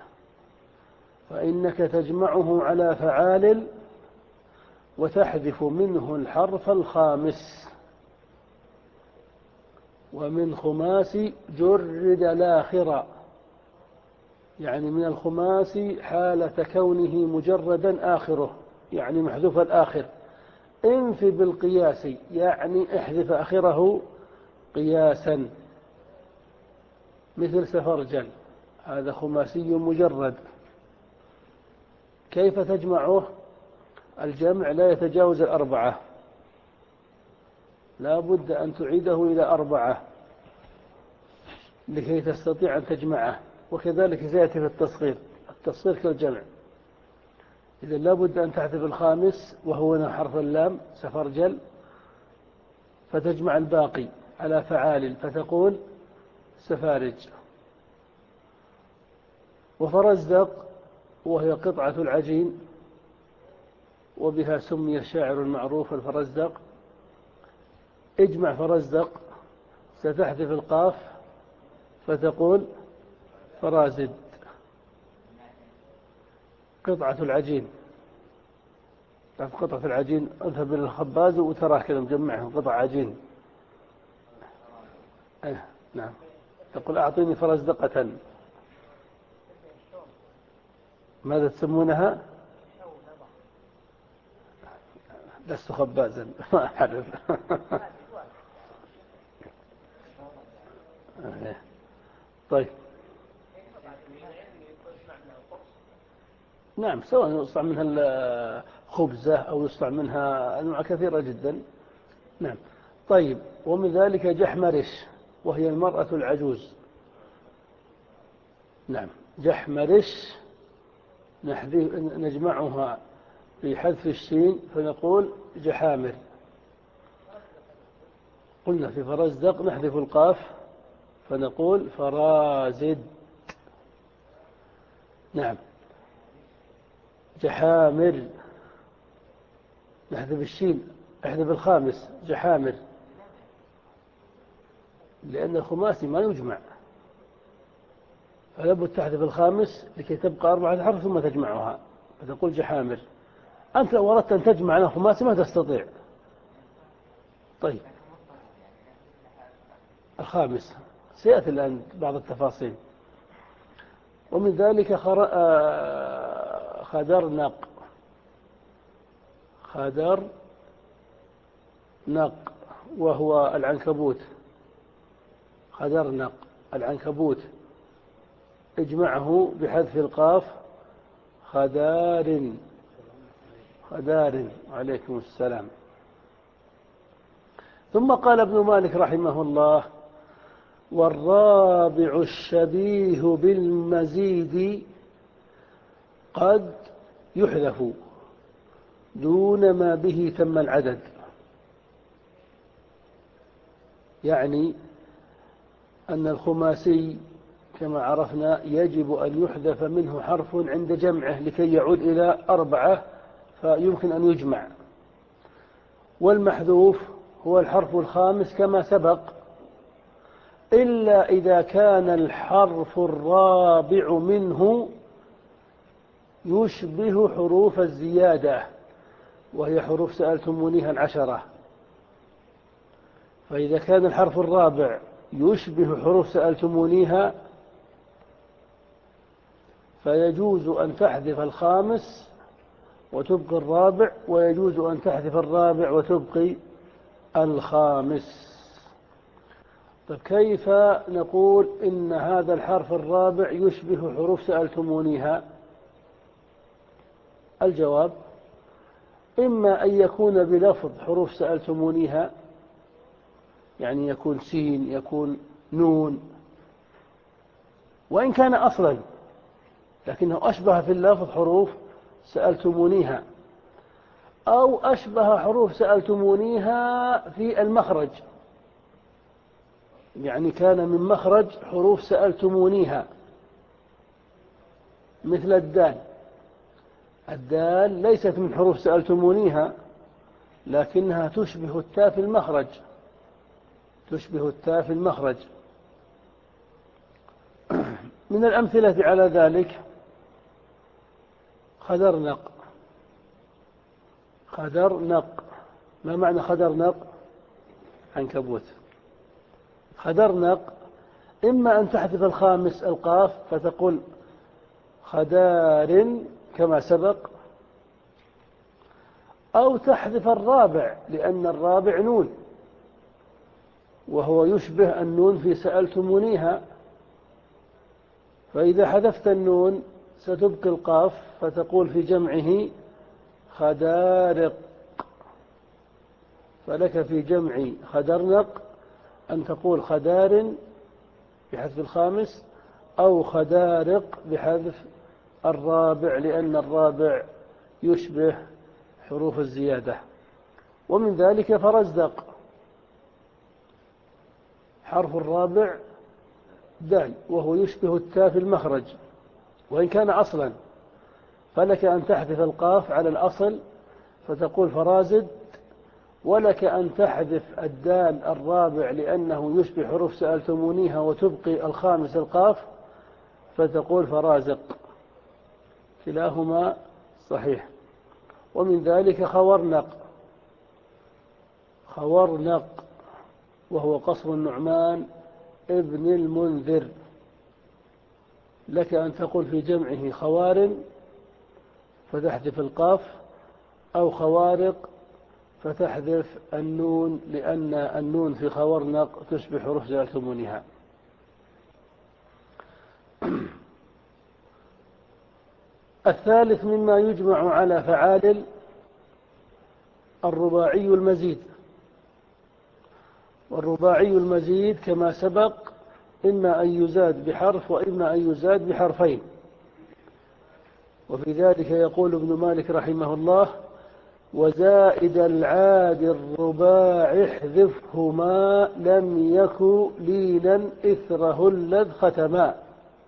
فإنك تجمعه على فعال وتحذف منه الحرف الخامس. ومن خماسي جرد لاخرا، يعني من الخماسي حالة كونه مجردا آخره، يعني محذوف الآخر. انف بالقياس يعني احذف آخره قياسا، مثل سفرجل هذا خماسي مجرد. كيف تجمعه؟ الجمع لا يتجاوز الأربعة، لا بد أن تعيده إلى أربعة. لكي تستطيع أن تجمعه. وكذلك سيأتي في التصغير، التصغير كالجمع. إذا لابد أن تحذف الخامس وهو هنا حرف اللام سفرجل، فتجمع الباقي على فعال فتقول سفارج. وفرزدق وهي قطعة العجين، وبها سمي الشاعر المعروف الفرزدق. اجمع فرزدق، ستحذف القاف فتقول فرازد. قطعة العجين، قطعة العجين اذهب إلى الخباز وتراه كذا مجمعهم قطع عجين. أيه نعم، تقول أعطيني فرزدقة. ماذا تسمونها؟ لست خبازا ما أعرف. طيب نعم، سواء يصنع منها الخبزة أو يصنع منها أنواع كثيرة جدا. نعم. طيب، ومن ذلك جحمرش وهي المرأة العجوز. نعم، جحمرش نجمعها في حذف الشين فنقول جحامر. قلنا في فرزدق نحذف القاف فنقول فرازد. نعم، جحامر نحذف الشين، احذف الخامس جحامر، لأن الخماسي ما يجمع، فلابد تحذف الخامس لكي تبقى أربعة حرف ثم تجمعها فتقول جحامر. أنت لو أردت أن تجمع على خماسي ما تستطيع. طيب، الخامس سيأتي الآن بعض التفاصيل. ومن ذلك خدرنق، خدرنق وهو العنكبوت. خدرنق العنكبوت، اجمعه بحذف القاف خدار. خدار، عليكم السلام. ثم قال ابن مالك رحمه الله: والرابع الشبيه بالمزيد قد يحذف دون ما به تم العدد. يعني أن الخماسي كما عرفنا يجب أن يحذف منه حرف عند جمعه لكي يعود إلى أربعة فيمكن أن يجمع. والمحذوف هو الحرف الخامس كما سبق، إلا إذا كان الحرف الرابع منه يشبه حروف الزيادة، وهي حروف سألتمونيها العشرة. فإذا كان الحرف الرابع يشبه حروف سألتمونيها فيجوز أن تحذف الخامس وتبقي الرابع، ويجوز أن تحذف الرابع وتبقي الخامس. طيب، كيف نقول إن هذا الحرف الرابع يشبه حروف سألتمونيها؟ الجواب: إما أن يكون بلفظ حروف سألتمونيها، يعني يكون سين، يكون نون، وإن كان أصلا لكنه أشبه في اللفظ حروف سألتمونيها، أو أشبه حروف سألتمونيها في المخرج، يعني كان من مخرج حروف سألتمونيها، مثل الدال. الدال ليست من حروف سألتمونيها لكنها تشبه التاء في المخرج، تشبه التاء في المخرج. من الأمثلة على ذلك خدرنق. خدرنق، ما معنى خدرنق؟ عنكبوت. خدرنق إما أن تحذف الخامس القاف فتقول خدار كما سبق، أو تحذف الرابع لأن الرابع نون وهو يشبه النون في سألتمونيها، فإذا حذفت النون ستبقي القاف فتقول في جمعه خدارق. فلك في جمع خدرنق أن تقول خدار بحذف الخامس، أو خدارق بحذف الرابع، لأن الرابع يشبه حروف الزيادة. ومن ذلك فرزدق، حرف الرابع دال، وهو يشبه التاء في المخرج وإن كان أصلا، فلك أن تحذف القاف على الأصل فتقول فرازد، ولك أن تحذف الدال الرابع لأنه يشبه حروف سألتمونيها وتبقي الخامس القاف فتقول فرازق، كلاهما صحيح. ومن ذلك خورنق، خورنق وهو قصر النعمان ابن المنذر، لك أن تقول في جمعه خوارن فتحذف القاف، أو خوارق فتحذف النون، لأن النون في خورنق تشبه حروف سألتمونها. الثالث مما يجمع على فعال الرباعي المزيد، والرباعي المزيد كما سبق إما أن يزاد بحرف وإما أن يزاد بحرفين. وفي ذلك يقول ابن مالك رحمه الله: وزائد العاد الرباع احذفهما لم يك لينا إثره الذ ختما.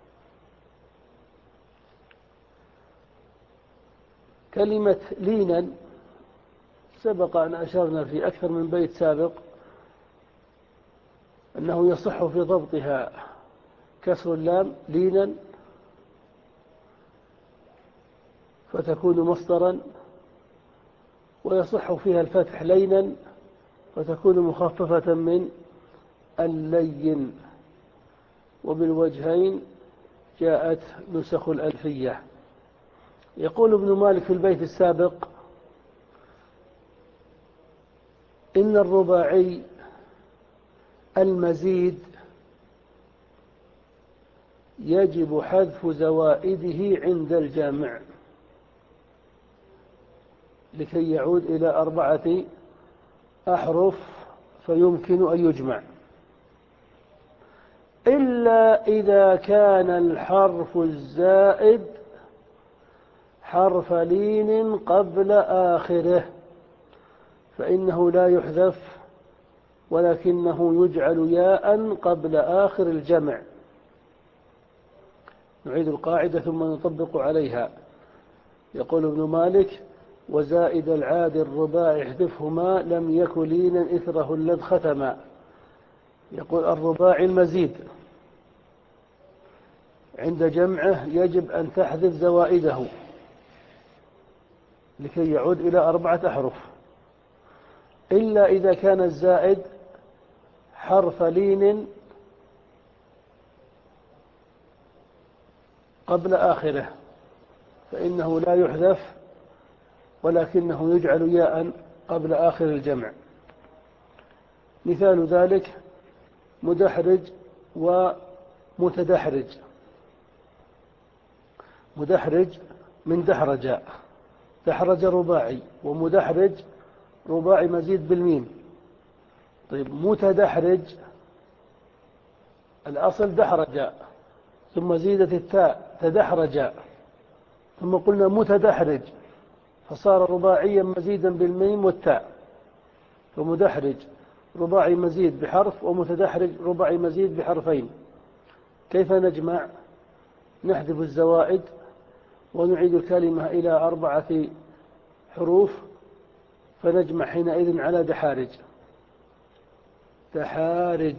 كلمة لينا سبق أن أشرنا في أكثر من بيت سابق أنه يصح في ضبطها كسر اللام لينا فتكون مصدرا، ويصح فيها الفتح لينا فتكون مخففة من اللين، وبالوجهين جاءت نسخ الألفية. يقول ابن مالك في البيت السابق: إن الرباعي المزيد يجب حذف زوائده عند الجامع لكي يعود إلى أربعة أحرف فيمكن أن يجمع، إلا إذا كان الحرف الزائد حرف لين قبل آخره فإنه لا يحذف ولكنه يجعل ياء قبل آخر الجمع. نعيد القاعدة ثم نطبق عليها. يقول ابن مالك: وزائد العاد الرباع احذفهما لم يك لينا إثره الذ ختما. يقول الرباعي المزيد عند جمعه يجب أن تحذف زوائده لكي يعود إلى أربعة أحرف، إلا إذا كان الزائد حرف لين قبل آخره فإنه لا يحذف ولكنه يجعل ياء قبل آخر الجمع. مثال ذلك مدحرج ومتدحرج. مدحرج من دحرج، دحرج رباعي، ومدحرج رباعي مزيد بالميم. طيب متدحرج الأصل دحرج ثم زيدت التاء تدحرج ثم قلنا متدحرج فصار رباعيا مزيدا بالميم والتاء، فمدحرج رباعي مزيد بحرف ومتدحرج رباعي مزيد بحرفين. كيف نجمع؟ نحذف الزوائد ونعيد الكلمة إلى أربعة حروف فنجمع حينئذ على دحارج. دحارج،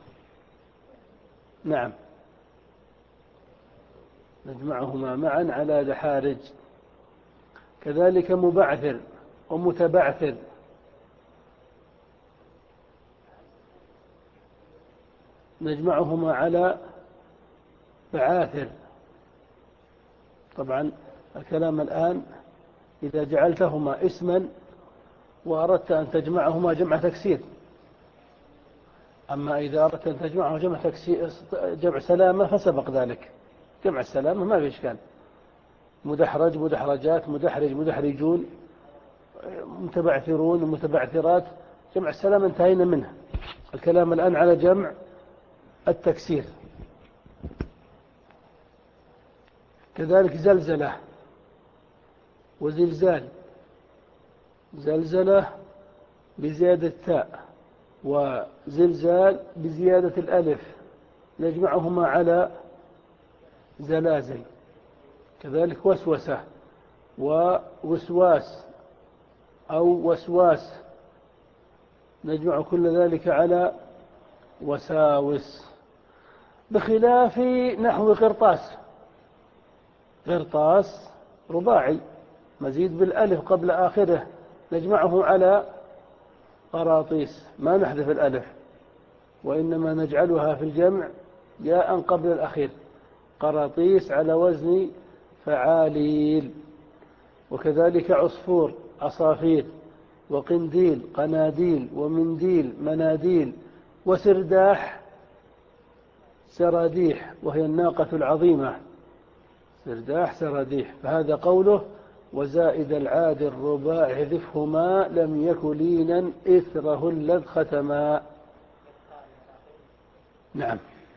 نعم، نجمعهما معا على دحارج. كذلك مبعثر ومتبعثر. نجمعهما على بعاثر. طبعا الكلام الآن إذا جعلتهما اسما وأردت أن تجمعهما جمع تكسير، أما إذا أردت أن تجمعهما جمع تكسير جمع سلامة فسبق ذلك. جمع السلامة ما في إشكال، مدحرج مدحرجات مدحرج مدحرجون متبعثرون متبعثرات. جمع السلامة انتهينا منه، الكلام الآن على جمع التكسير. كذلك زلزلة وزلزال، زلزلة بزيادة تاء وزلزال بزيادة الألف نجمعهما على زلازل. كذلك وسوسة ووسواس أو وسواس نجمع كل ذلك على وساوس، بخلاف نحو قرطاس. قرطاس رباعي مزيد بالألف قبل آخره نجمعه على قراطيس، ما نحذف الألف وإنما نجعلها في الجمع ياء قبل الأخير، قراطيس على وزن فعاليل. وكذلك عصفور عصافير، وقنديل قناديل، ومنديل مناديل، وسرداح سراديح وهي الناقة العظيمة، سرداح سراديح. فهذا قوله وزائد العاد الرباع حذفهما لم يك لينا إثره الذ ختما. نعم.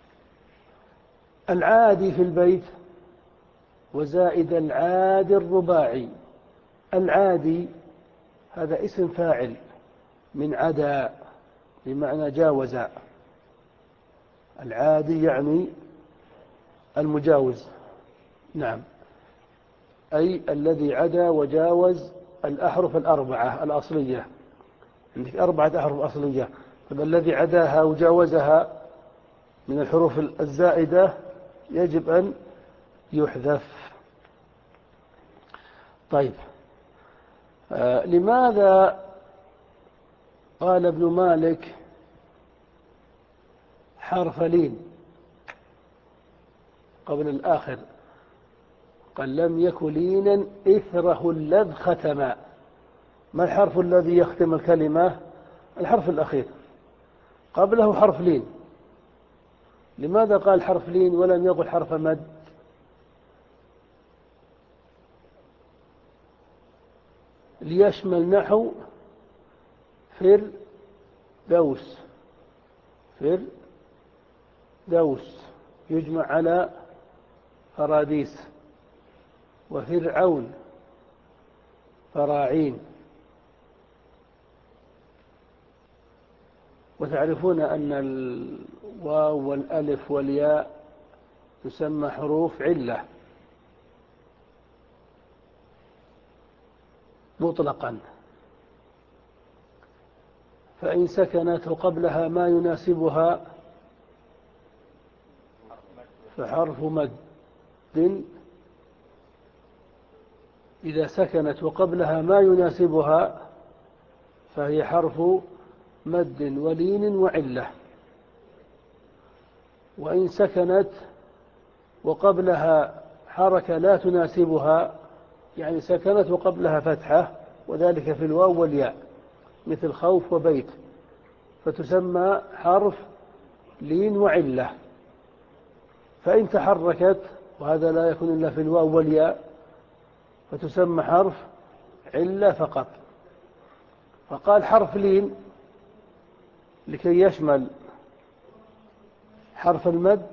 العادي في البيت وزائد العاد الرباعي. العادي هذا اسم فاعل من عدا بمعنى جاوز. العادي يعني المجاوز. نعم، أي الذي عدا وجاوز الأحرف الأربعة الأصلية. عندك أربعة أحرف أصلية، فالذي عداها وجاوزها من الحروف الزائدة يجب أن يحذف. طيب، آه لماذا قال ابن مالك حرف لين قبل الآخر؟ قال لم يك لينا إثره الذ ختما. ما الحرف الذي يختم الكلمة؟ الحرف الأخير، قبله حرف لين. لماذا قال حرف لين ولم يقل حرف مد؟ ليشمل نحو فر دوس، فر دوس يجمع على فراديس، وفرعون فراعين. وتعرفون أن الواو والألف والياء تسمى حروف علة مطلقا، فإن سكنت قبلها ما يناسبها فحرف مد. إذا سكنت وقبلها ما يناسبها فهي حرف مد ولين وعلة. وإن سكنت وقبلها حركة لا تناسبها، يعني سكنت وقبلها فتحة، وذلك في الواو والياء مثل خوف وبيت، فتسمى حرف لين وعلة. فإن تحركت، وهذا لا يكون إلا في الواو والياء، فتسمى حرف علة فقط. فقال حرف لين لكي يشمل حرف المد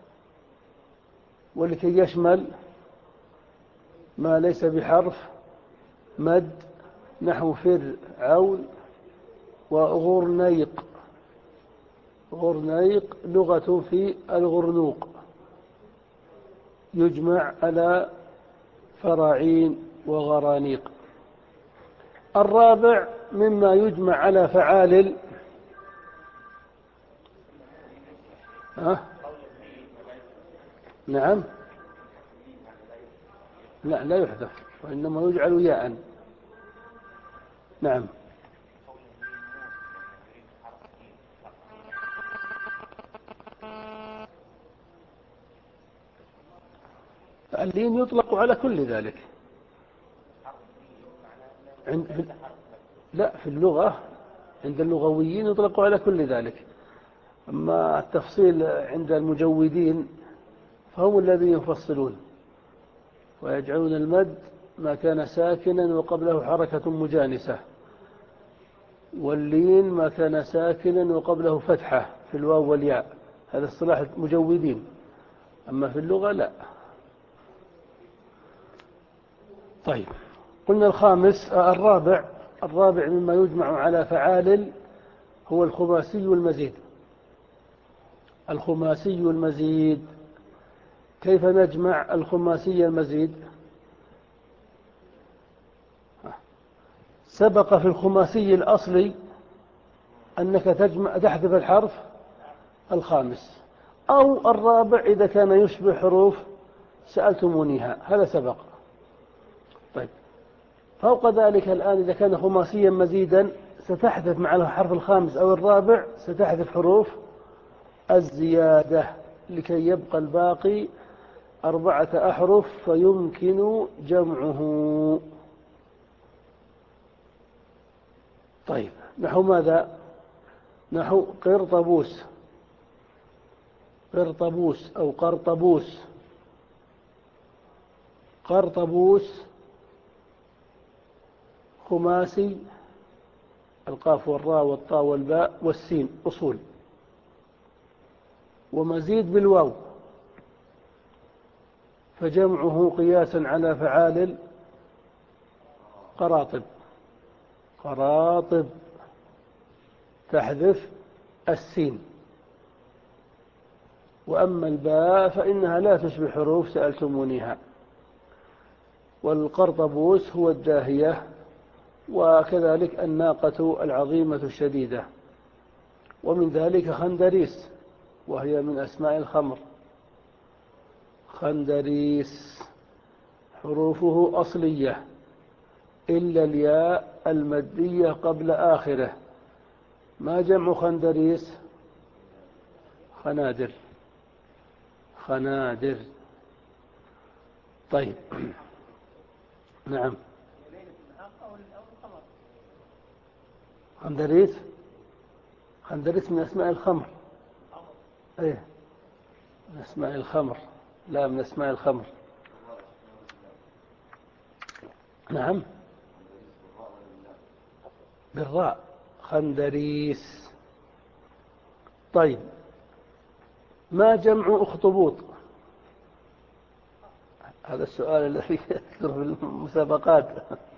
ولكي يشمل ما ليس بحرف مد نحو فرعون وغرنيق. غرنيق لغة في الغرنوق يجمع على فراعين وغرانيق. الرابع مما يجمع على فعالل أه؟ نعم، لا لا يحذف وإنما يجعل ياء. نعم. اللين يطلق على كل ذلك. عند لا في اللغة عند اللغويين يطلق على كل ذلك، أما التفصيل عند المجودين فهم الذين يفصلون ويجعلون المد ما كان ساكنا وقبله حركة مجانسة، واللين ما كان ساكنا وقبله فتحة في الواو والياء. هذا اصطلاح المجودين، أما في اللغة لا. طيب، قلنا الخامس الرابع الرابع مما يجمع على فعال هو الخماسي والمزيد. الخماسي والمزيد، كيف نجمع الخماسي المزيد؟ سبق في الخماسي الأصلي أنك تجمع تحذف الحرف الخامس أو الرابع إذا كان يشبه حروف سألتمونيها، هذا سبق. طيب، فوق ذلك الآن إذا كان خماسيا مزيدا ستحذف مع الحرف الخامس أو الرابع ستحذف حروف الزيادة لكي يبقى الباقي أربعة أحرف فيمكن جمعه. طيب، نحو ماذا؟ نحو قرطبوس، قرطبوس أو قرطبوس. قرطبوس خماسي، القاف والراء والطاء والباء والسين أصول، ومزيد بالواو، فجمعه قياسا على فعال قراطب. قراطب تحذف السين. وأما الباء فإنها لا تشبه حروف سألتمونيها. والقرطبوس هو الداهية، وكذلك الناقة العظيمة الشديدة. ومن ذلك خندريس، وهي من أسماء الخمر. خندريس حروفه أصلية إلا الياء المادية قبل آخره. ما جمع خندريس؟ خنادر. خنادر. طيب. نعم. خندريس خندريس من أسماء الخمر. ايه، من أسماء الخمر، لا من أسماء الخمر. نعم، بالراء خندريس. طيب، ما جمع أخطبوط؟ هذا السؤال الذي يذكر في المسابقات.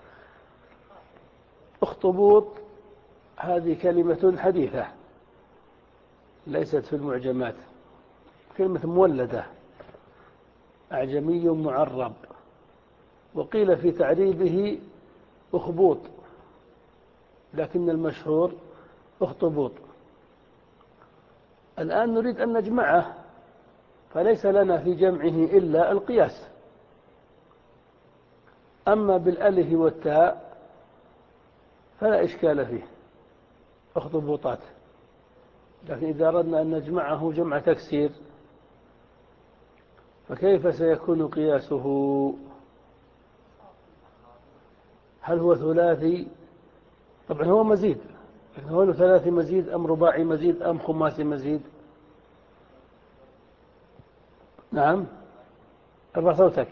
أخطبوط هذه كلمة حديثة ليست في المعجمات، كلمة مولدة، أعجمي معرب، وقيل في تعريبه أخبوط، لكن المشهور أخطبوط. الآن نريد أن نجمعه، فليس لنا في جمعه إلا القياس. أما بالألف والتاء فلا إشكال فيه، أخطبوطات. لكن إذا أردنا أن نجمعه جمع تكسير فكيف سيكون قياسه؟ هل هو ثلاثي؟ طبعا هو مزيد، لكن هو ثلاثي مزيد أم رباعي مزيد أم خماسي مزيد؟ نعم، ارفع صوتك.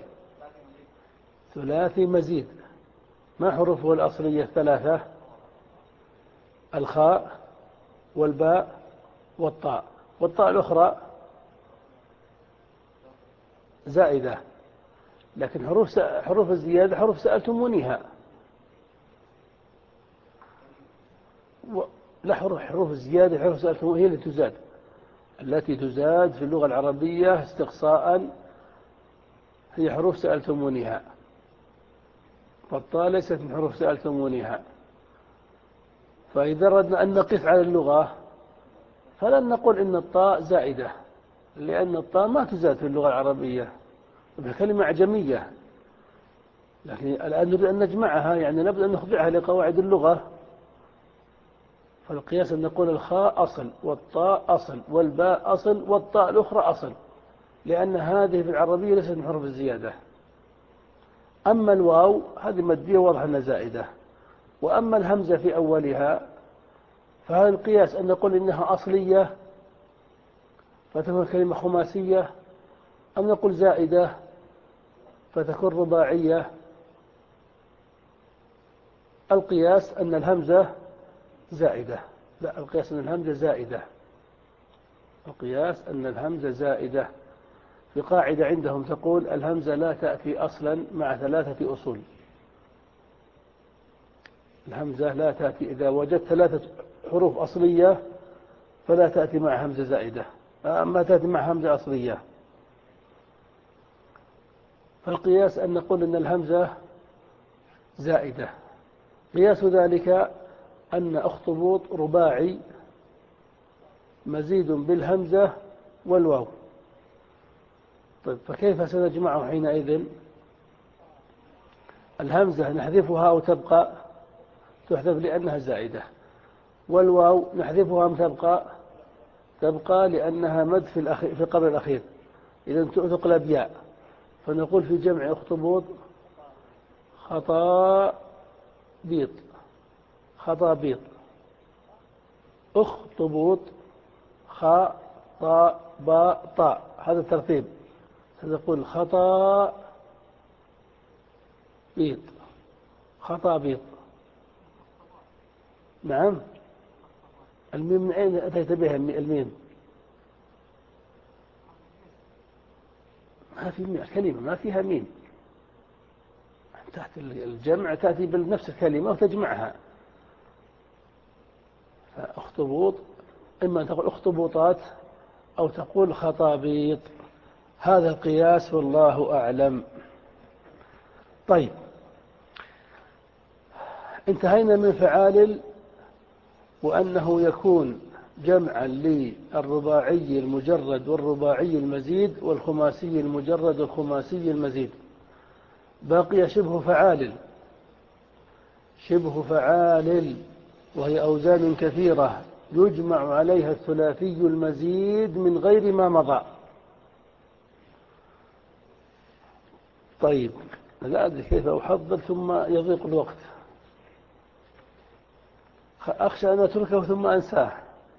ثلاثي مزيد. ما حروفه الأصلية الثلاثة؟ الخاء والباء والطاء، والطاء الأخرى زائدة. لكن حروف حروف الزيادة حروف سألتمونيها. و... لا، حروف حروف الزيادة حروف سألتمونيها هي التي تزاد، التي تزاد في اللغة العربية استقصاء هي حروف سألتمونيها. فالطاء ليست من حروف سألتمونيها. فإذا أردنا أن نقف على اللغة فلن نقول إن الطاء زائدة، لأن الطاء ما تزاد في اللغة العربية، بكلمة أعجمية. لكن الآن نريد أن نجمعها، يعني نبدأ أن نخضعها لقواعد اللغة. فالقياس أن نقول الخاء أصل والطاء أصل والباء أصل والطاء الأخرى أصل، لأن هذه في العربية ليست من حروف الزيادة. أما الواو هذه مادية واضح أنها زائدة. وأما الهمزة في أولها فهذا القياس أن نقول إنها أصلية فتكون كلمة خماسية، أم نقول زائدة فتكون رباعية. القياس أن الهمزة زائدة. لا، القياس أن الهمزة زائدة. القياس أن الهمزة زائدة. في قاعدة عندهم تقول الهمزة لا تأتي أصلا مع ثلاثة أصول. الهمزة لا تأتي إذا وجدت ثلاثة حروف أصلية فلا تأتي مع همزة زائدة، ما تأتي مع همزة أصلية. فالقياس أن نقول أن الهمزة زائدة. قياس ذلك أن أخطبوط رباعي مزيد بالهمزة والواو. طيب فكيف سنجمعه حينئذ؟ الهمزة نحذفها أو تبقى؟ تحذف لأنها زائدة. والواو نحذفها أم تبقى؟ تبقى لأنها مد في, الأخير في قبل الأخير، إذا تقلب ياء. فنقول في جمع أخطبوط خطا بيط، خطا بيط. أخطبوط خاء طاء باء طاء، هذا الترتيب. سنقول خطا بيط، خطا بيط. نعم. الميم من أين أتيت بها الميم؟ ما في ميم، كلمة ما فيها ميم. تحت الجمع تأتي بنفس الكلمة وتجمعها. فأخطبوط إما أن تقول أخطبوطات أو تقول خطابيط. هذا القياس والله أعلم. طيب انتهينا من فعال، وأنه يكون جمعا للرباعي المجرد والرباعي المزيد والخماسي المجرد والخماسي المزيد. باقي شبه فعال. شبه فعال وهي أوزان كثيرة يجمع عليها الثلاثي المزيد من غير ما مضى. طيب لا أدري كيف أحضر ثم يضيق الوقت، أخشى أن أتركه ثم أنساه.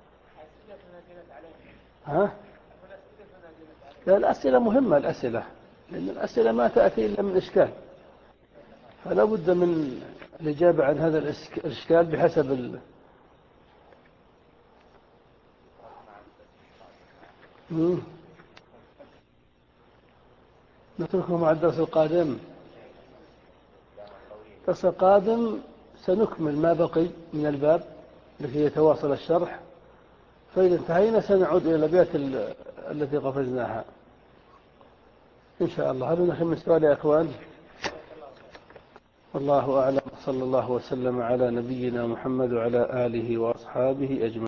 ها؟ لا الأسئلة مهمة، الأسئلة لأن الأسئلة ما تأتي إلا من إشكال، فلا بد من الإجابة عن هذا الإشكال بحسب ال... مم. نتركه مع الدرس القادم. الدرس القادم سنكمل ما بقي من الباب لكي يتواصل الشرح، فإذا انتهينا سنعود إلى الأبيات التي قفزناها إن شاء الله. هل نحن من سؤال يا أخوان؟ والله أعلم. صلى الله وسلم على نبينا محمد وعلى آله وأصحابه أجمعين.